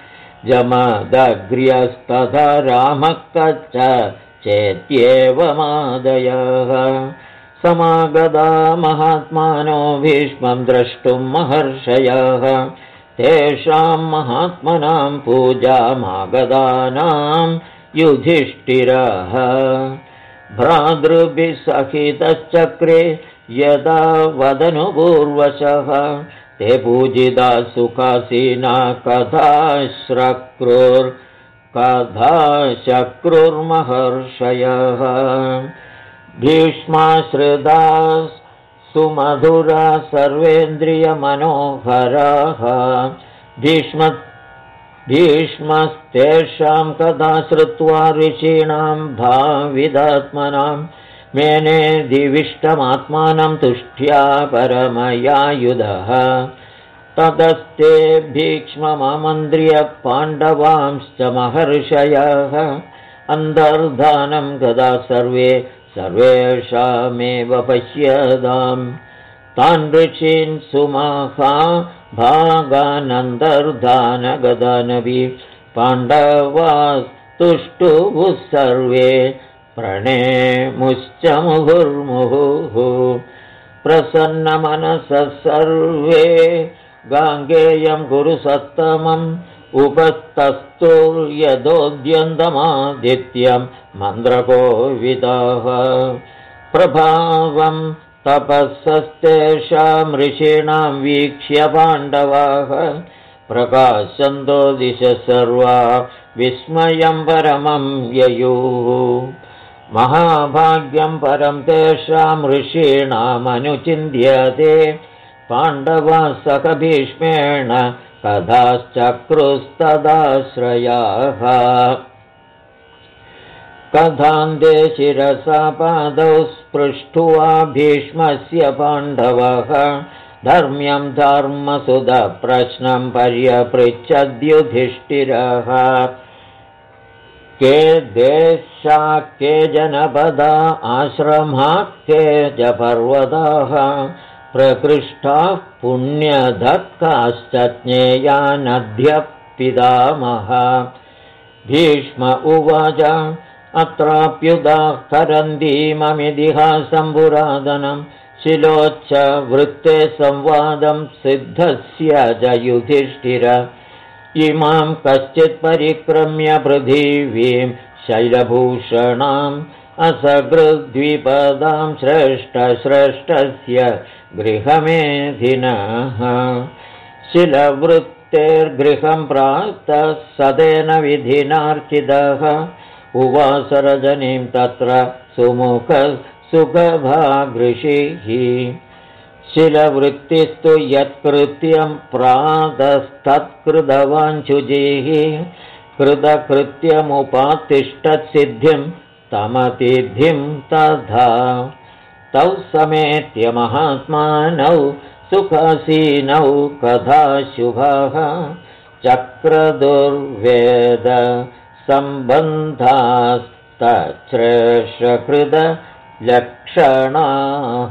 जमदग्र्यस्तथा रामः कच्च चेत्येवमादयः समागता महात्मानो भीष्मं द्रष्टुं महर्षयः तेषां महात्मनां पूजामागतानां युधिष्ठिरः भ्रातृभिः सहितश्चक्रे यदा वदनुपूर्वशः ते पूजिता सुखासीना कथाशक्रुर्महर्षयः भीष्माश्रिता सुमधुरा सर्वेन्द्रियमनोहराः भीष्मस्तेषां कथा श्रुत्वा ऋषीणां भाविदात्मनां मेने दिविष्टमात्मानं तुष्ट्या परमयायुधः ततस्ते भीक्ष्ममामन्त्र्य पाण्डवांश्च महर्षयः अन्तर्धानं गदा सर्वेषामेव पश्यताम् तान् ऋषीन् सुमहाभागानन्तर्धानगदानपि पाण्डवास्तुष्टुः सर्वे प्रणेमुश्च मुहुर्मुहुः प्रसन्नमनसः सर्वे गाङ्गेयं गुरुसत्तमम् उपस्तस्तुर्यदोद्यन्तमादित्यं मन्द्रकोविदाः प्रभावं तपस्सस्तेषां ऋषीणां वीक्ष्य पाण्डवाः प्रकाशन्तो दिशः सर्वा विस्मयं परमं ययुः महाभाग्यं परं तेषां ऋषीणामनुचिन्त्यते पाण्डवाः सख भीष्मेण कथाश्चक्रुस्तदाश्रयाः कथान्ते शिरसा पादौ स्पृष्ट्वा भीष्मस्य पाण्डवः धर्म्यं धर्मसुधप्रश्नं पर्यपृच्छद्युधिष्ठिरः के देशा के जनपदा आश्रमाः के च पर्वताः प्रकृष्टाः पुण्यधक्काश्च ज्ञेया नद्यः पितामह भीष्म उवाच अत्राप्युदाहरन्तीममितिहासं पुरातनं शिलोच्च वृत्ते संवादं सिद्धस्य च युधिष्ठिर इमां कश्चित् परिक्रम्य पृथिवीं शैलभूषणाम् असकृद्विपदां श्रेष्ठस्य गृहमेधिनः शिलवृत्तेर्गृहं प्राप्तः सदेन विधिनार्चितः उवास रजनीं तत्र सुमुखः सुखभागृषिः शिलवृत्तिस्तु यत्कृत्यं प्रातस्तत्कृतवान् शुचिः कृतकृत्यमुपातिष्ठत्सिद्धिं तमतिथिं तथा तौ समेत्य महात्मानौ सुखासीनौ कथाशुभाः चक्रदुर्वेद सम्बन्धास्तच्छ्रेष्ठकृतलक्षणाः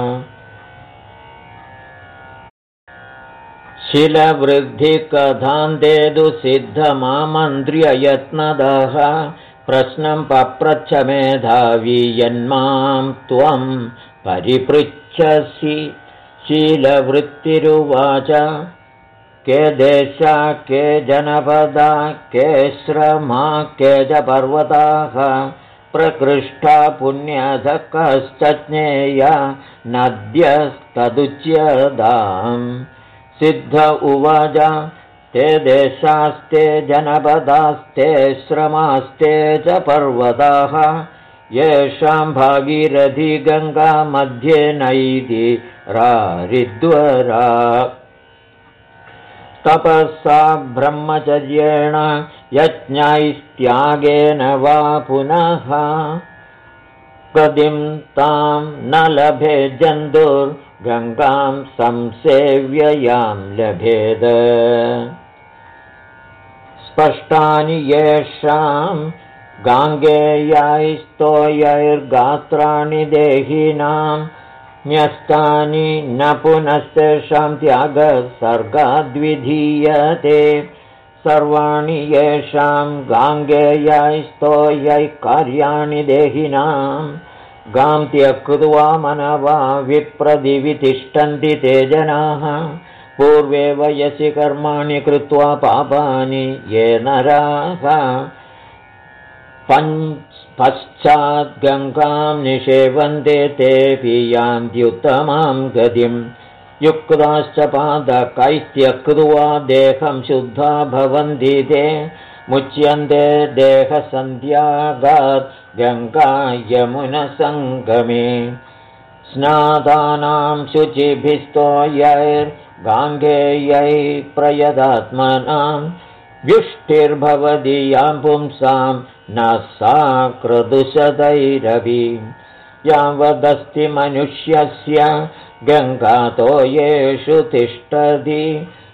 शिलवृद्धिकथान्तेदु सिद्धमामन्त्र्य यत्नदः प्रश्नं पप्रच्छ मेधावी यन्मां त्वं परिपृच्छसि शीलवृत्तिरुवाच के देशा के जनपदा के श्रमा के च पर्वताः प्रकृष्टा पुण्यधक्काश्च ज्ञेया नद्यस्तदुच्यताम् सिद्ध उवाच ते देशास्ते जनपदास्ते श्रमास्ते च पर्वताः येषां भागीरथी गङ्गा मध्ये नैति रारिद्वरा तपसा ब्रह्मचर्येण यज्ञैस्त्यागेन वा पुनः गतिं तां न लभे जन्तुर्गङ्गां संसेव्ययां लभेद स्पष्टानि येषां गाङ्गेयैस्तोयैर्गात्राणि देहिनां न्यस्तानि न पुनस्तेषां त्यागः सर्गाद्विधीयते सर्वाणि येषां गाङ्गेयैस्तोयै कार्याणि देहिनां गां त्यक्त्वा मनवा विप्रदिवि तिष्ठन्ति ते जनाः पूर्वे वयसि कर्माणि कृत्वा पापानि ये नराः पश्चाद्गङ्गां निषेवन्ते तेऽपि यान्त्युत्तमां गतिं युक्ताश्च पादकैत्यक्त्वा देहं शुद्धा भवन्ति ते मुच्यन्ते देहसन्त्यागात् गङ्गायमुनसङ्गमे स्नातानां शुचिभिस्तोयैर्गाङ्गेयै प्रयदात्मनां व्युष्टिर्भवति यां पुंसां न सा क्रदुशतैरवि यावदस्ति मनुष्यस्य गङ्गातोयेषु तिष्ठति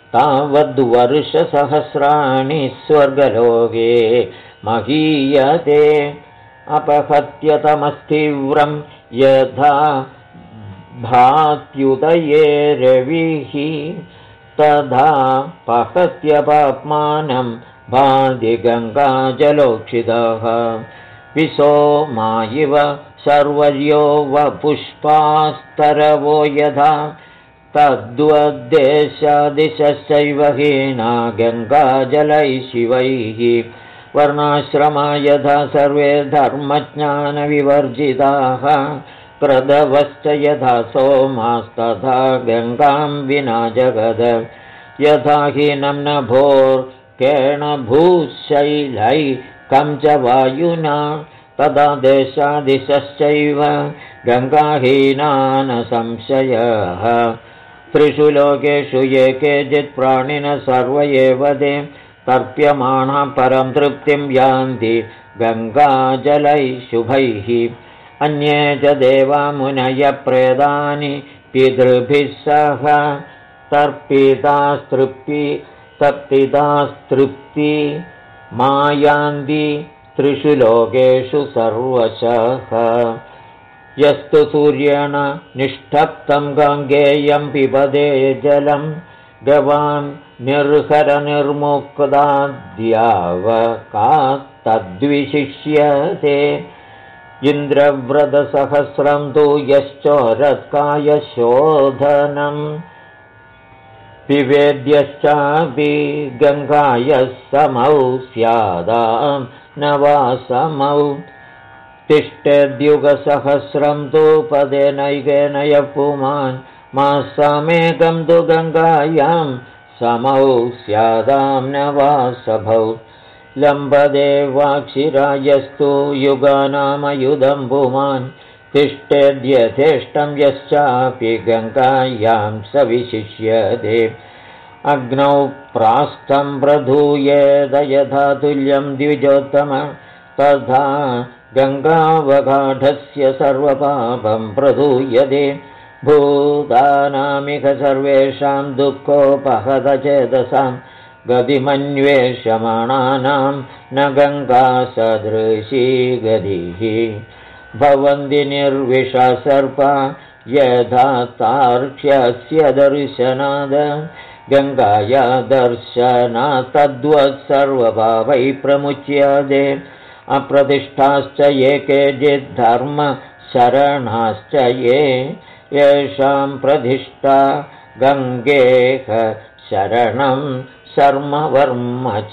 तावद्वर्षसहस्राणि स्वर्गलोके महीयते अपहत्यतमस्तीव्रं यथा भात्युदये रविः तथा पहत्य पाप्मानं भाति गङ्गाजलोक्षितः विसोमा इव सर्वर्यो वपुष्पास्तरवो यथा तद्वद्देशादिशश्चैव हीना गङ्गाजलैः शिवैः वर्णाश्रमा यथा सर्वे धर्मज्ञानविवर्जिताः क्रदवश्च यथा सोमास्तथा गङ्गां विना जगद यथा हीनं नभोर्केण भूशैलै कं च वायुना तदा देशादिशश्चैव गङ्गाहीना न संशयः त्रिषु लोकेषु ये केचित् प्राणिनः सर्व एव ते तर्प्यमाणा परं तृप्तिं यान्ति गङ्गाजलैः शुभैः अन्ये च देवा मुनयः प्रेतानि पितृभिः सह तर्पितास्तृप्ति मायान्ति त्रिषु लोकेषु सर्वशः यस्तु सूर्येण निष्ठप्तं गाङ्गेयं पिबदे जलं गवान् निर्हरनिर्मुक्ताद्यावकास्तद्विशिष्यते इन्द्रव्रतसहस्रं तु यश्चोरत्कायशोधनं पिबेद्यश्चापि गङ्गायः समौ स्यादां न वा समौ तिष्ठेद्युगसहस्रं तु पदेनैकेन यः पुमान् मासमेकं तु गङ्गायां समौ स्यादां न वा सभौ लम्बदे वाक्षिरायस्तु युगानामयुधं पुमान् तिष्ठेद्यथेष्टं यश्चापि गङ्गायां स विशिष्यते अग्नौ प्रास्थं प्रधूयेद यथा तुल्यं द्विजोत्तम तथा गङ्गावगाढस्य सर्वपापं प्रधूयते भूतानामिह सर्वेषां दुःखोपहतचेतसां गतिमन्वेषमाणानां न गङ्गासदृशी गतिः भवन्ति निर्विषा सर्पा यथा तार्क्ष्यस्य दर्शनाद गङ्गाया दर्शनात् तद्वत् सर्वपापैः प्रमुच्यते अप्रतिष्ठाश्च ये केचित् धर्मशरणाश्च ये येषां प्रतिष्ठा गङ्गेः शरणं शर्मवर्म च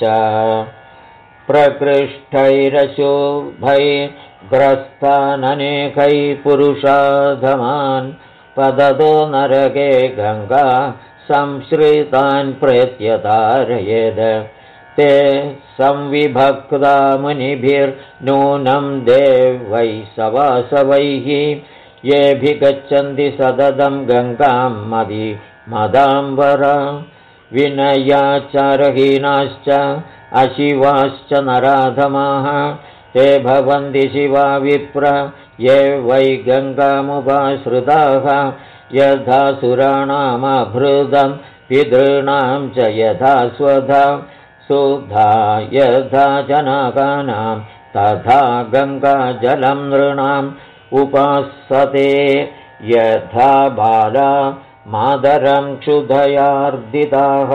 प्रकृष्टैरशुभैर्ग्रस्ताननेकैः पुरुषाधमान् पततो नरके गङ्गा संश्रितान् प्रेत्यतारयेद ते संविभक्ता मुनिभिर्नूनं देवैः सवासवैः येऽभिगच्छन्ति सततं गङ्गां मदाम्बरा विनयाचारहीनाश्च अशिवाश्च नराधमाः ते भवन्ति शिवा विप्र ये वै गङ्गामुपाश्रिताः यथा सुराणामभृदं पितॄणां च यथा स्वधा सुधा यथा जनाकानां तथा गङ्गाजलं नृणाम् उपासते यथा बाला मादरं क्षुधयार्दिताः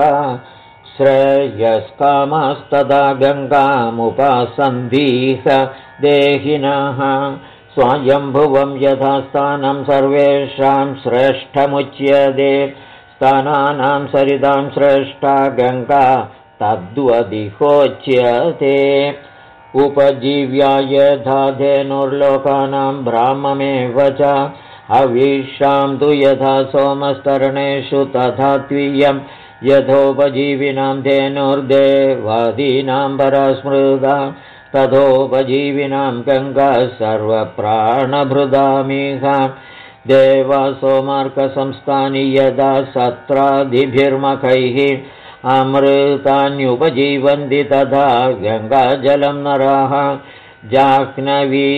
श्रेयस्कामास्तदा गङ्गामुपासन्तीह देहिनः स्वयंभुवं यथा स्थानं सर्वेषां श्रेष्ठमुच्यते स्थानानां सरितां श्रेष्ठा गङ्गा तद्वदिहोच्यते उपजीव्या यथा धेनुर्लोकानां ब्राह्ममेव च हविषां तु यथा सोमस्तरणेषु तथा त्वियं यथोपजीविनां धेनुर्देवादीनां परस्मृता तथोपजीविनां गङ्गा सर्वप्राणभृदामिह देवा सोमार्कसंस्थानि यदा सत्रादिभिर्मखैः अमृतान्युपजीवन्ति तथा गङ्गाजलं नराः जाह्नवी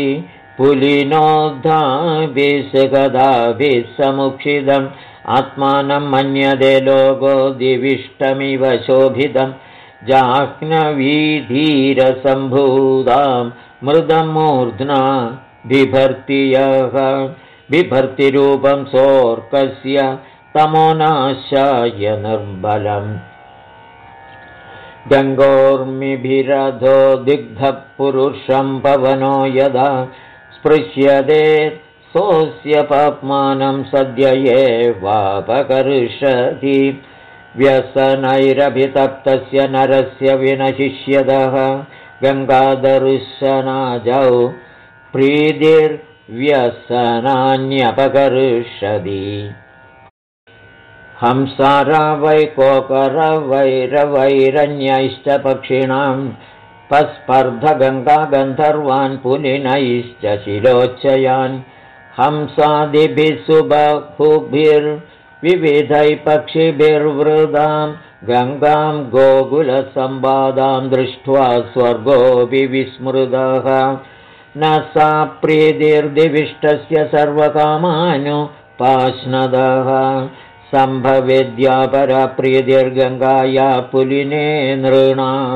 पुलिनोद्धाभिः समुक्षितम् आत्मानं मन्यते लोको दिविष्टमिव शोभितं जाह्नवीधीरसम्भूतां मृदं मूर्ध्ना बिभर्तियः बिभर्तिरूपं सोऽर्कस्य तमोनाशाय निर्बलम् गङ्गोर्मिभिरधो दिग्धपुरुषं पवनो यदा स्पृश्यते सोऽस्य पाप्मानं सद्य एवापकर्षति व्यसनैरभितप्तस्य नरस्य विनशिष्यतः गङ्गादर्शनाजौ प्रीतिर्व्यसनान्यपकर्षति हंसारावैकोकरवैरवैरन्यैश्च पक्षिणां पस्पर्धगङ्गागन्धर्वान् पुलिनैश्च शिरोच्चयान् हंसादिभिः सुबहुभिर्विविधैः पक्षिभिर्वृदां गङ्गां गोकुलसम्पादां दृष्ट्वा स्वर्गोऽपि विस्मृतः न सा प्रीतिर्दिविष्टस्य सर्वकामानुपाश्नदः सम्भवेद्यापरा प्रीतिर्गङ्गाया पुलिने नृणां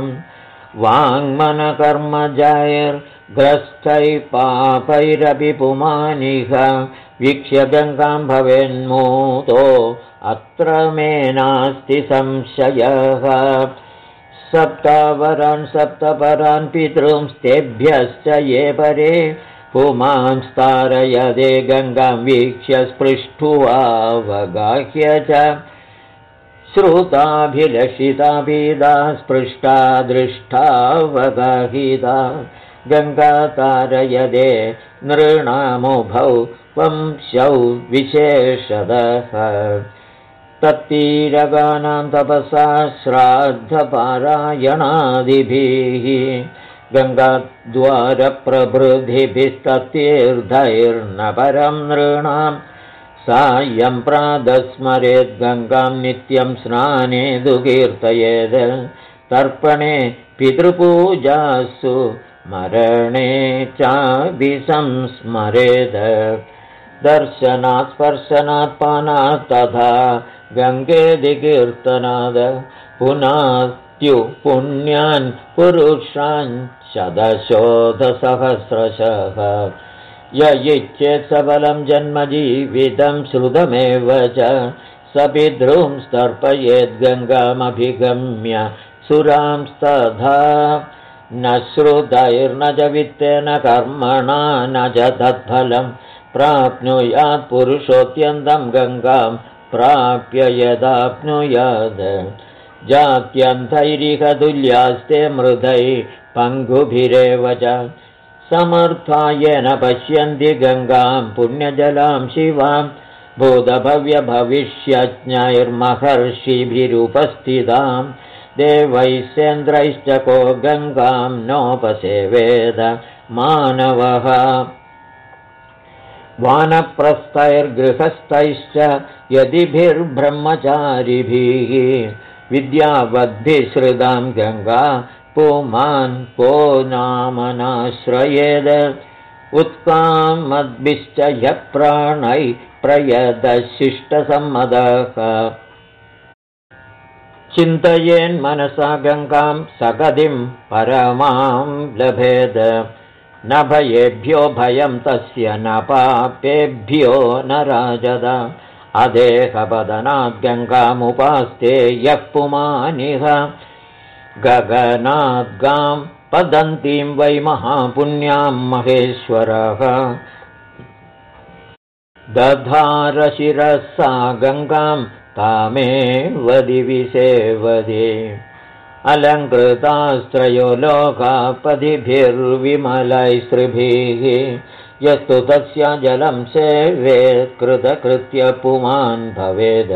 वाङ्मनकर्मजैर्ग्रस्तैः पापैरपि पुमानिह वीक्ष्य गङ्गां भवेन्मूतो अत्र मे नास्ति संशयः सप्तावरान् सप्तपरान् पितृंस्तेभ्यश्च ये परे पुमांस्तारयदे गङ्गां वीक्ष्य स्पृष्टुवावगाह्य च श्रुताभिलषिताभिदा स्पृष्टा दृष्टावगाहिता गङ्गा तारयदे नृणामुभौ वंशौ विशेषदः तत्तीरगानां तपसा श्राद्धपारायणादिभिः गङ्गाद्वारप्रभृतिभिस्ततीर्थैर्न परं नृणां सायं प्रातस्मरेद् गङ्गां नित्यं स्नाने दुकीर्तयेद् तर्पणे पितृपूजासु मरणे चाभिसंस्मरेद् दर्शनात् स्पर्शनात् पानात् तथा गङ्गेदिकीर्तनाद पुनात्युपुण्यान् पुरुषान् शतशोधसहस्रशः य इच्छेत् सबलं जन्मजीवितं श्रुतमेव च स पितॄंस्तर्पयेद् गङ्गामभिगम्य सुरांस्तथा न श्रुतैर्न च वित्तेन कर्मणा न च तत्फलं प्राप्नुयात् पुरुषोऽत्यन्तं गङ्गां प्राप्य यदाप्नुयात् जात्यन्थैरिह तुल्यास्ते मृदै पङ्गुभिरेव च समर्थायेन पश्यन्ति गङ्गां पुण्यजलां शिवां भूतभव्यभविष्यज्ञैर्महर्षिभिरुपस्थितां देवैस्येन्द्रैश्च को गङ्गां नोपसेवेद मानवः वानप्रस्थैर्गृहस्थैश्च यदिभिर्ब्रह्मचारिभिः विद्यावद्भिश्रुतां गङ्गा पुमान् को नामनाश्रयेद उत्कामद्भिश्च यः प्राणैः प्रयतशिष्टसम्मतः चिन्तयेन्मनसा गङ्गां सगतिं परमां लभेद न भयेभ्यो भयं तस्य न पापेभ्यो न राजद अदेहपदनात् गङ्गामुपास्ते यः पुमानिह गगनाद्गां पदन्तीं वै महापुण्यां महेश्वरः दधारशिरसा गङ्गां तामेव दिवि सेवदे अलङ्कृतास्त्रयो लोकापदिभिर्विमलैस्त्रिभिः यस्तु तस्य जलं सेवेत् कृतकृत्य पुमान् भवेद्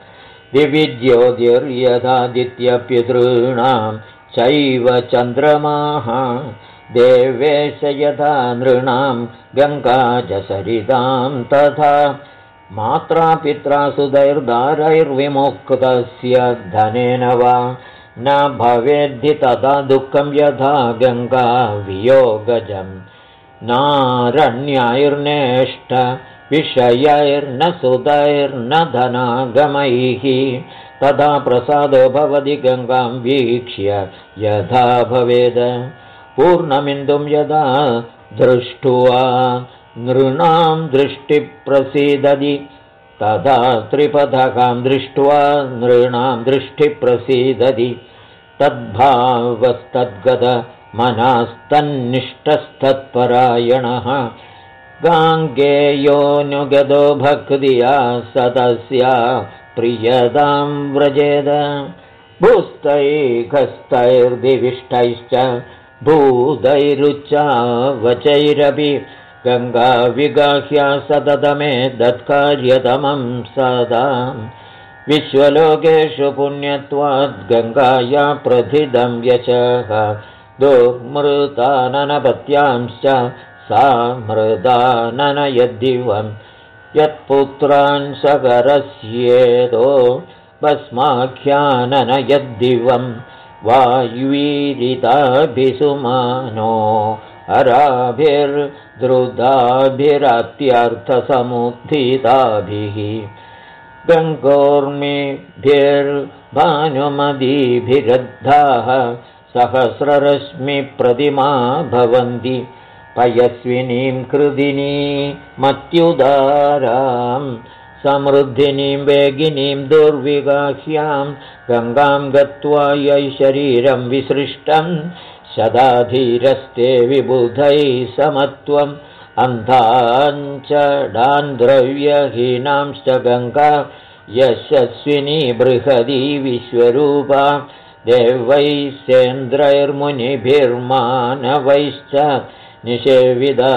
दिविज्योतिर्यथादित्यप्यतॄणां चैव चन्द्रमाः देवेश यथा नृणां गङ्गा च सरितां तथा मात्रा पित्रा सुदैर्दारैर्विमुक्तस्य धनेन वा न भवेद्धि तथा दुःखं यथा गङ्गा वियोगजम् नारण्यैर्नेष्ट विषयैर्न सुदैर्न धनागमैः तथा प्रसादो भवति गङ्गां वीक्ष्य यथा भवेद् पूर्णमिन्दुं यदा दृष्ट्वा नृणां दृष्टिप्रसीदति तदा त्रिपथकां दृष्ट्वा नृणां दृष्टिप्रसीदति तद्भावस्तद्गतमनस्तन्निष्ठस्तत्परायणः गाङ्गेयोऽनुगतो भक्तिया सतस्या प्रियतां व्रजेद भूस्तैकस्तैर्दिविष्टैश्च भूतैरुच्चावचैरपि गङ्गा विगाह्या सततमे दत्कार्यतमं सदा विश्वलोकेषु पुण्यत्वाद्गङ्गाया प्रथितं यशः दुर्मृताननपत्यांश्च सा मृदाननयद्दिवं यत्पुत्रान् सकरस्येदो भस्माख्याननयद्दिवं वायुवीरिताभिसुमानो हराभिर्द्रुदाभिरत्यर्थसमुत्थिताभिः गङ्गोर्मिभिर्भानुमदीभिरद्धाः सहस्ररश्मिप्रतिमा भवन्ति पयस्विनीं कृदिनी मत्युदारां समृद्धिनीं वेगिनीं दुर्विगाह्यां गङ्गां गत्वा यै शरीरं विसृष्टं शदाधीरस्ते विबुधैः समत्वम् अन्धाञ्च डान्द्रव्यहीनांश्च गङ्गा यशस्विनी बृहदी विश्वरूपा देवैस्सेन्द्रैर्मुनिभिर्मानवैश्च निषेविदा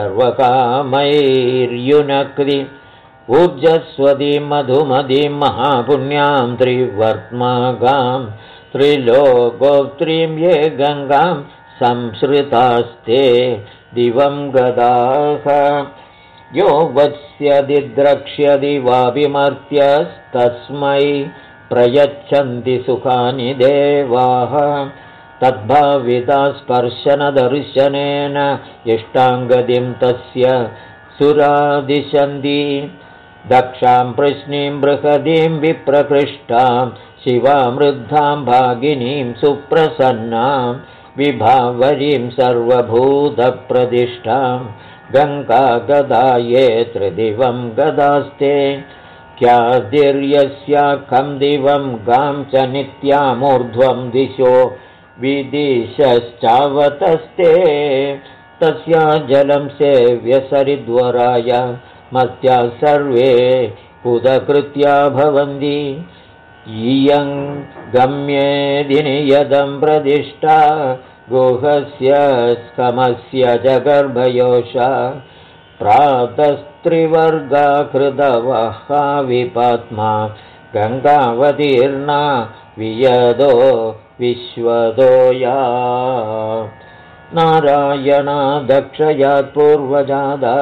सर्वकामैर्युनक्ति ऊर्जस्वतीं मधुमतीं महापुण्यां त्रिवर्त्मागां त्रिलोकोत्रीं ये गङ्गां संसृतास्ते दिवं गदाः यो वत्स्यति द्रक्ष्यति वाभिमर्त्यस्तस्मै प्रयच्छन्ति सुखानि देवाः तद्भाविता स्पर्शनदर्शनेन इष्टाङ्गतिं तस्य सुरादिशन्ति दक्षां प्रश्नीं बृहदीं विप्रकृष्टां शिवामृद्धां भागिनीं सुप्रसन्नां विभावरीं सर्वभूतप्रतिष्ठां गङ्गा गदा ये त्रिदिवं गदास्ते ख्यातिर्यस्याखं दिवं गां च नित्यामूर्ध्वं दिशो विदिशश्चावतस्ते तस्या जलं सेव्य सरिद्वराय मत्या सर्वे कुदकृत्या भवन्ति इयं गम्येदिनि यदं प्रदिष्टा गुहस्य स्कमस्य च गर्भयोषा प्रातस्त्रिवर्गा कृतवहा विपात्मा गङ्गावतीर्णा वियदो विश्वदोया नारायणा दक्षयात् पूर्वजादा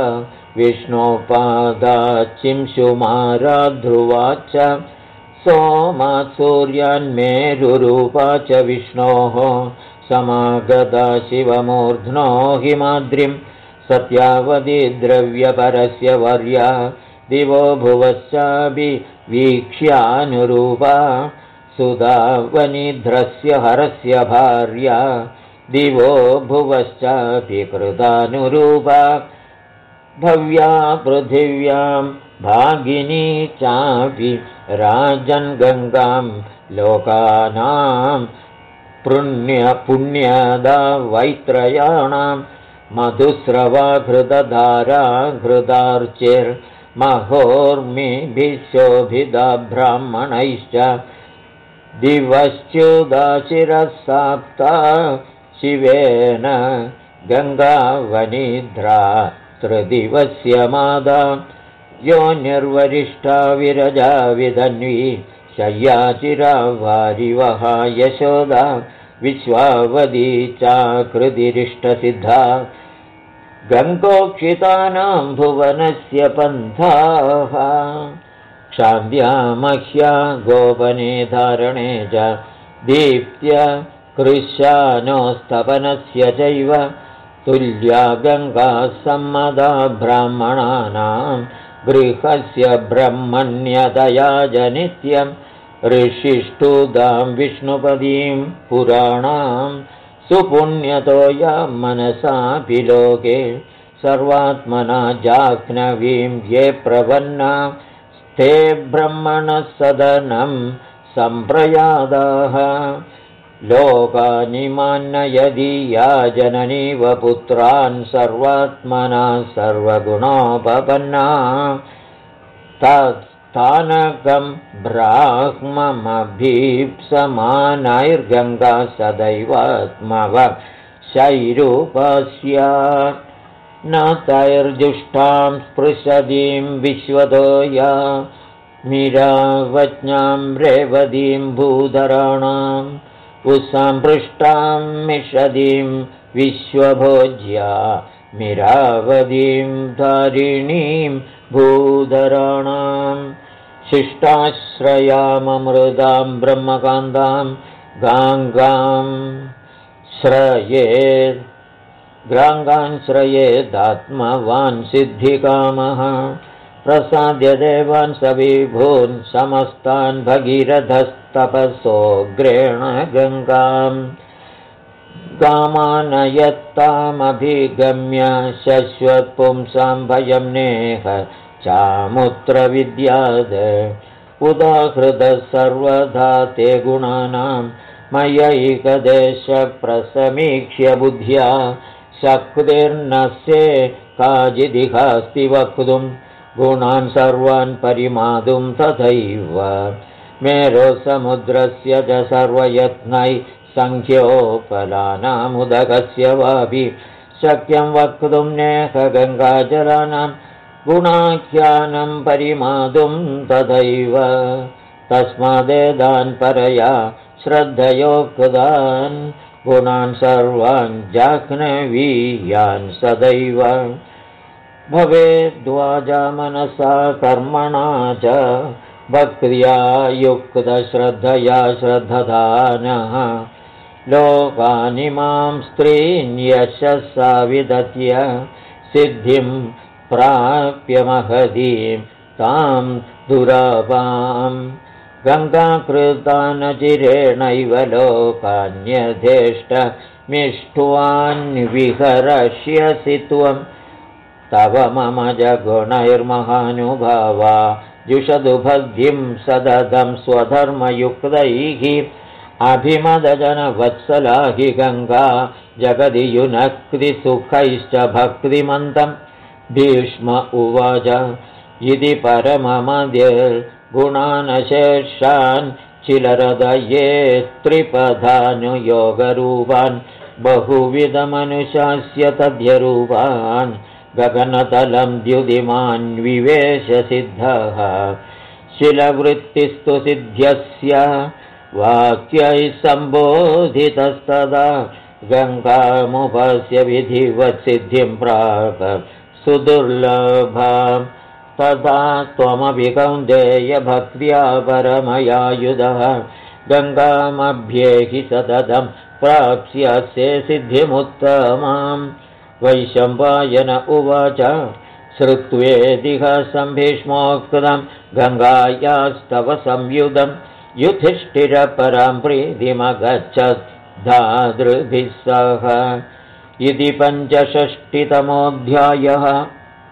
विष्णोपादाचिंशुमारा ध्रुवाच्च सोमात् सूर्यान्मेरुरूपा च विष्णोः समागता शिवमूर्ध्नो हिमाद्रिं सत्यावती द्रव्यपरस्य वर्या दिवो भुवश्चापि वीक्ष्यानुरूपा सुधावनिध्रस्य हरस्य भार्या दिवो भुवश्चापि कृतानुरूपा भव्या पृथिव्यां भागिनी चापि राजन् गङ्गां लोकानां पुण्यदा वैत्रयाणां मधुस्रवा घृतधारा घृतार्चिर्महोर्मिभिः शोभिता ब्राह्मणैश्च दिवश्च्युदाशिरः साप्ता शिवेन गङ्गावनिध्रा सहस्रदिवस्य मादा यो निर्वरिष्ठा विरजा विधन्वी शय्याचिरा वारिवहा यशोदा विश्वावदी चाकृतिरिष्टसिद्धा गङ्गोक्षितानां भुवनस्य पन्थाः क्षान्त्या मह्या गोपने धारणे च दीप्त्य कृशानोस्तपनस्य चैव तुल्या गङ्गा सम्मदा ब्राह्मणानां गृहस्य ब्रह्मण्यतया जनित्यं ऋषिष्ठुदां विष्णुपदीं पुराणां सुपुण्यतो या मनसापि लोके सर्वात्मना जाह्नवीं ये प्रपन्ना ते ब्रह्मणः सदनं सम्प्रयादाः लोकानिमान्नयदीया जननीव पुत्रान् सर्वात्मना सर्वगुणोपपन्ना तत्स्थानकं ब्राह्ममभीप्समानैर्गङ्गा सदैवात्मवशैरूपस्या न तैर्जुष्टां स्पृशदीं विश्वतो या मीरावज्ञां रेवतीं भूधराणाम् उत्सम्पृष्टां मिषदीं विश्वभोज्या मीरावतीं धारिणीं भूधराणां शिष्टाश्रयाममृतां ब्रह्मकान्तां गाङ्गां श्रयेदात्मवान् सिद्धिकामः प्रसाद्य देवान् सविभून् समस्तान् भगीरथस्तपसोऽग्रेण गङ्गाम् कामानयत्तामभिगम्य शश्वत्पुंसां भयं नेह चामुत्र विद्याद उदाहृतः सर्वदा ते गुणानां मयैकदेशप्रसमीक्ष्य बुद्ध्या शक्तिर्नस्ये काचिदिहास्ति वक्तुं गुणान् सर्वान् परिमातुं तथैव मेरोसमुद्रस्य च सर्वयत्नै सङ्ख्योपलानामुदकस्य वापि शक्यं वक्तुं नेह गङ्गाजलानां गुणाख्यानं परिमातुं तथैव तस्मादेदान् परया श्रद्धयोक्तान् गुणान् सर्वान् जाह्नवीयान् सदैव भवेद्वाजा मनसा कर्मणा च भक्त्या युक्तश्रद्धया श्रद्धधानः लोकानिमां स्त्रीन् यशसा विदत्य सिद्धिं प्राप्य महतीं तां दुरापां गङ्गाकृतानचिरेणैव लोकान्यधेष्टमिष्ट्वान्विहरष्यसि त्वं तव मम जगुणैर्महानुभावा जुषदुभद्धिं सददं स्वधर्मयुक्तैः अभिमदजनवत्सला हि गङ्गा जगदि युनक्ति सुखैश्च भक्तिमन्तं भीष्म उवाच इति परममद्यर्गुणानशेषान् चिलरदये त्रिपदानुयोगरूपान् बहुविधमनुशास्य तद्यरूपान् गगनतलं द्युतिमान् विवेशसिद्धः शिलवृत्तिस्तु सिद्ध्यस्य वाक्यैः सम्बोधितस्तदा गङ्गामुपस्य विधिवत्सिद्धिं प्राप सुदुर्लभां तदा त्वमपि कौन्तेय भक्त्या परमयायुधः गङ्गामभ्येहि सततं प्राप्स्यसे सिद्धिमुत्तमाम् वैशम्पायन उवाच श्रुत्वेदिहसं भीष्मोक्तं गङ्गायास्तव संयुधं युधिष्ठिरपरां प्रीतिमगच्छत् धातृभिः सह इति 65तमोऽध्यायः।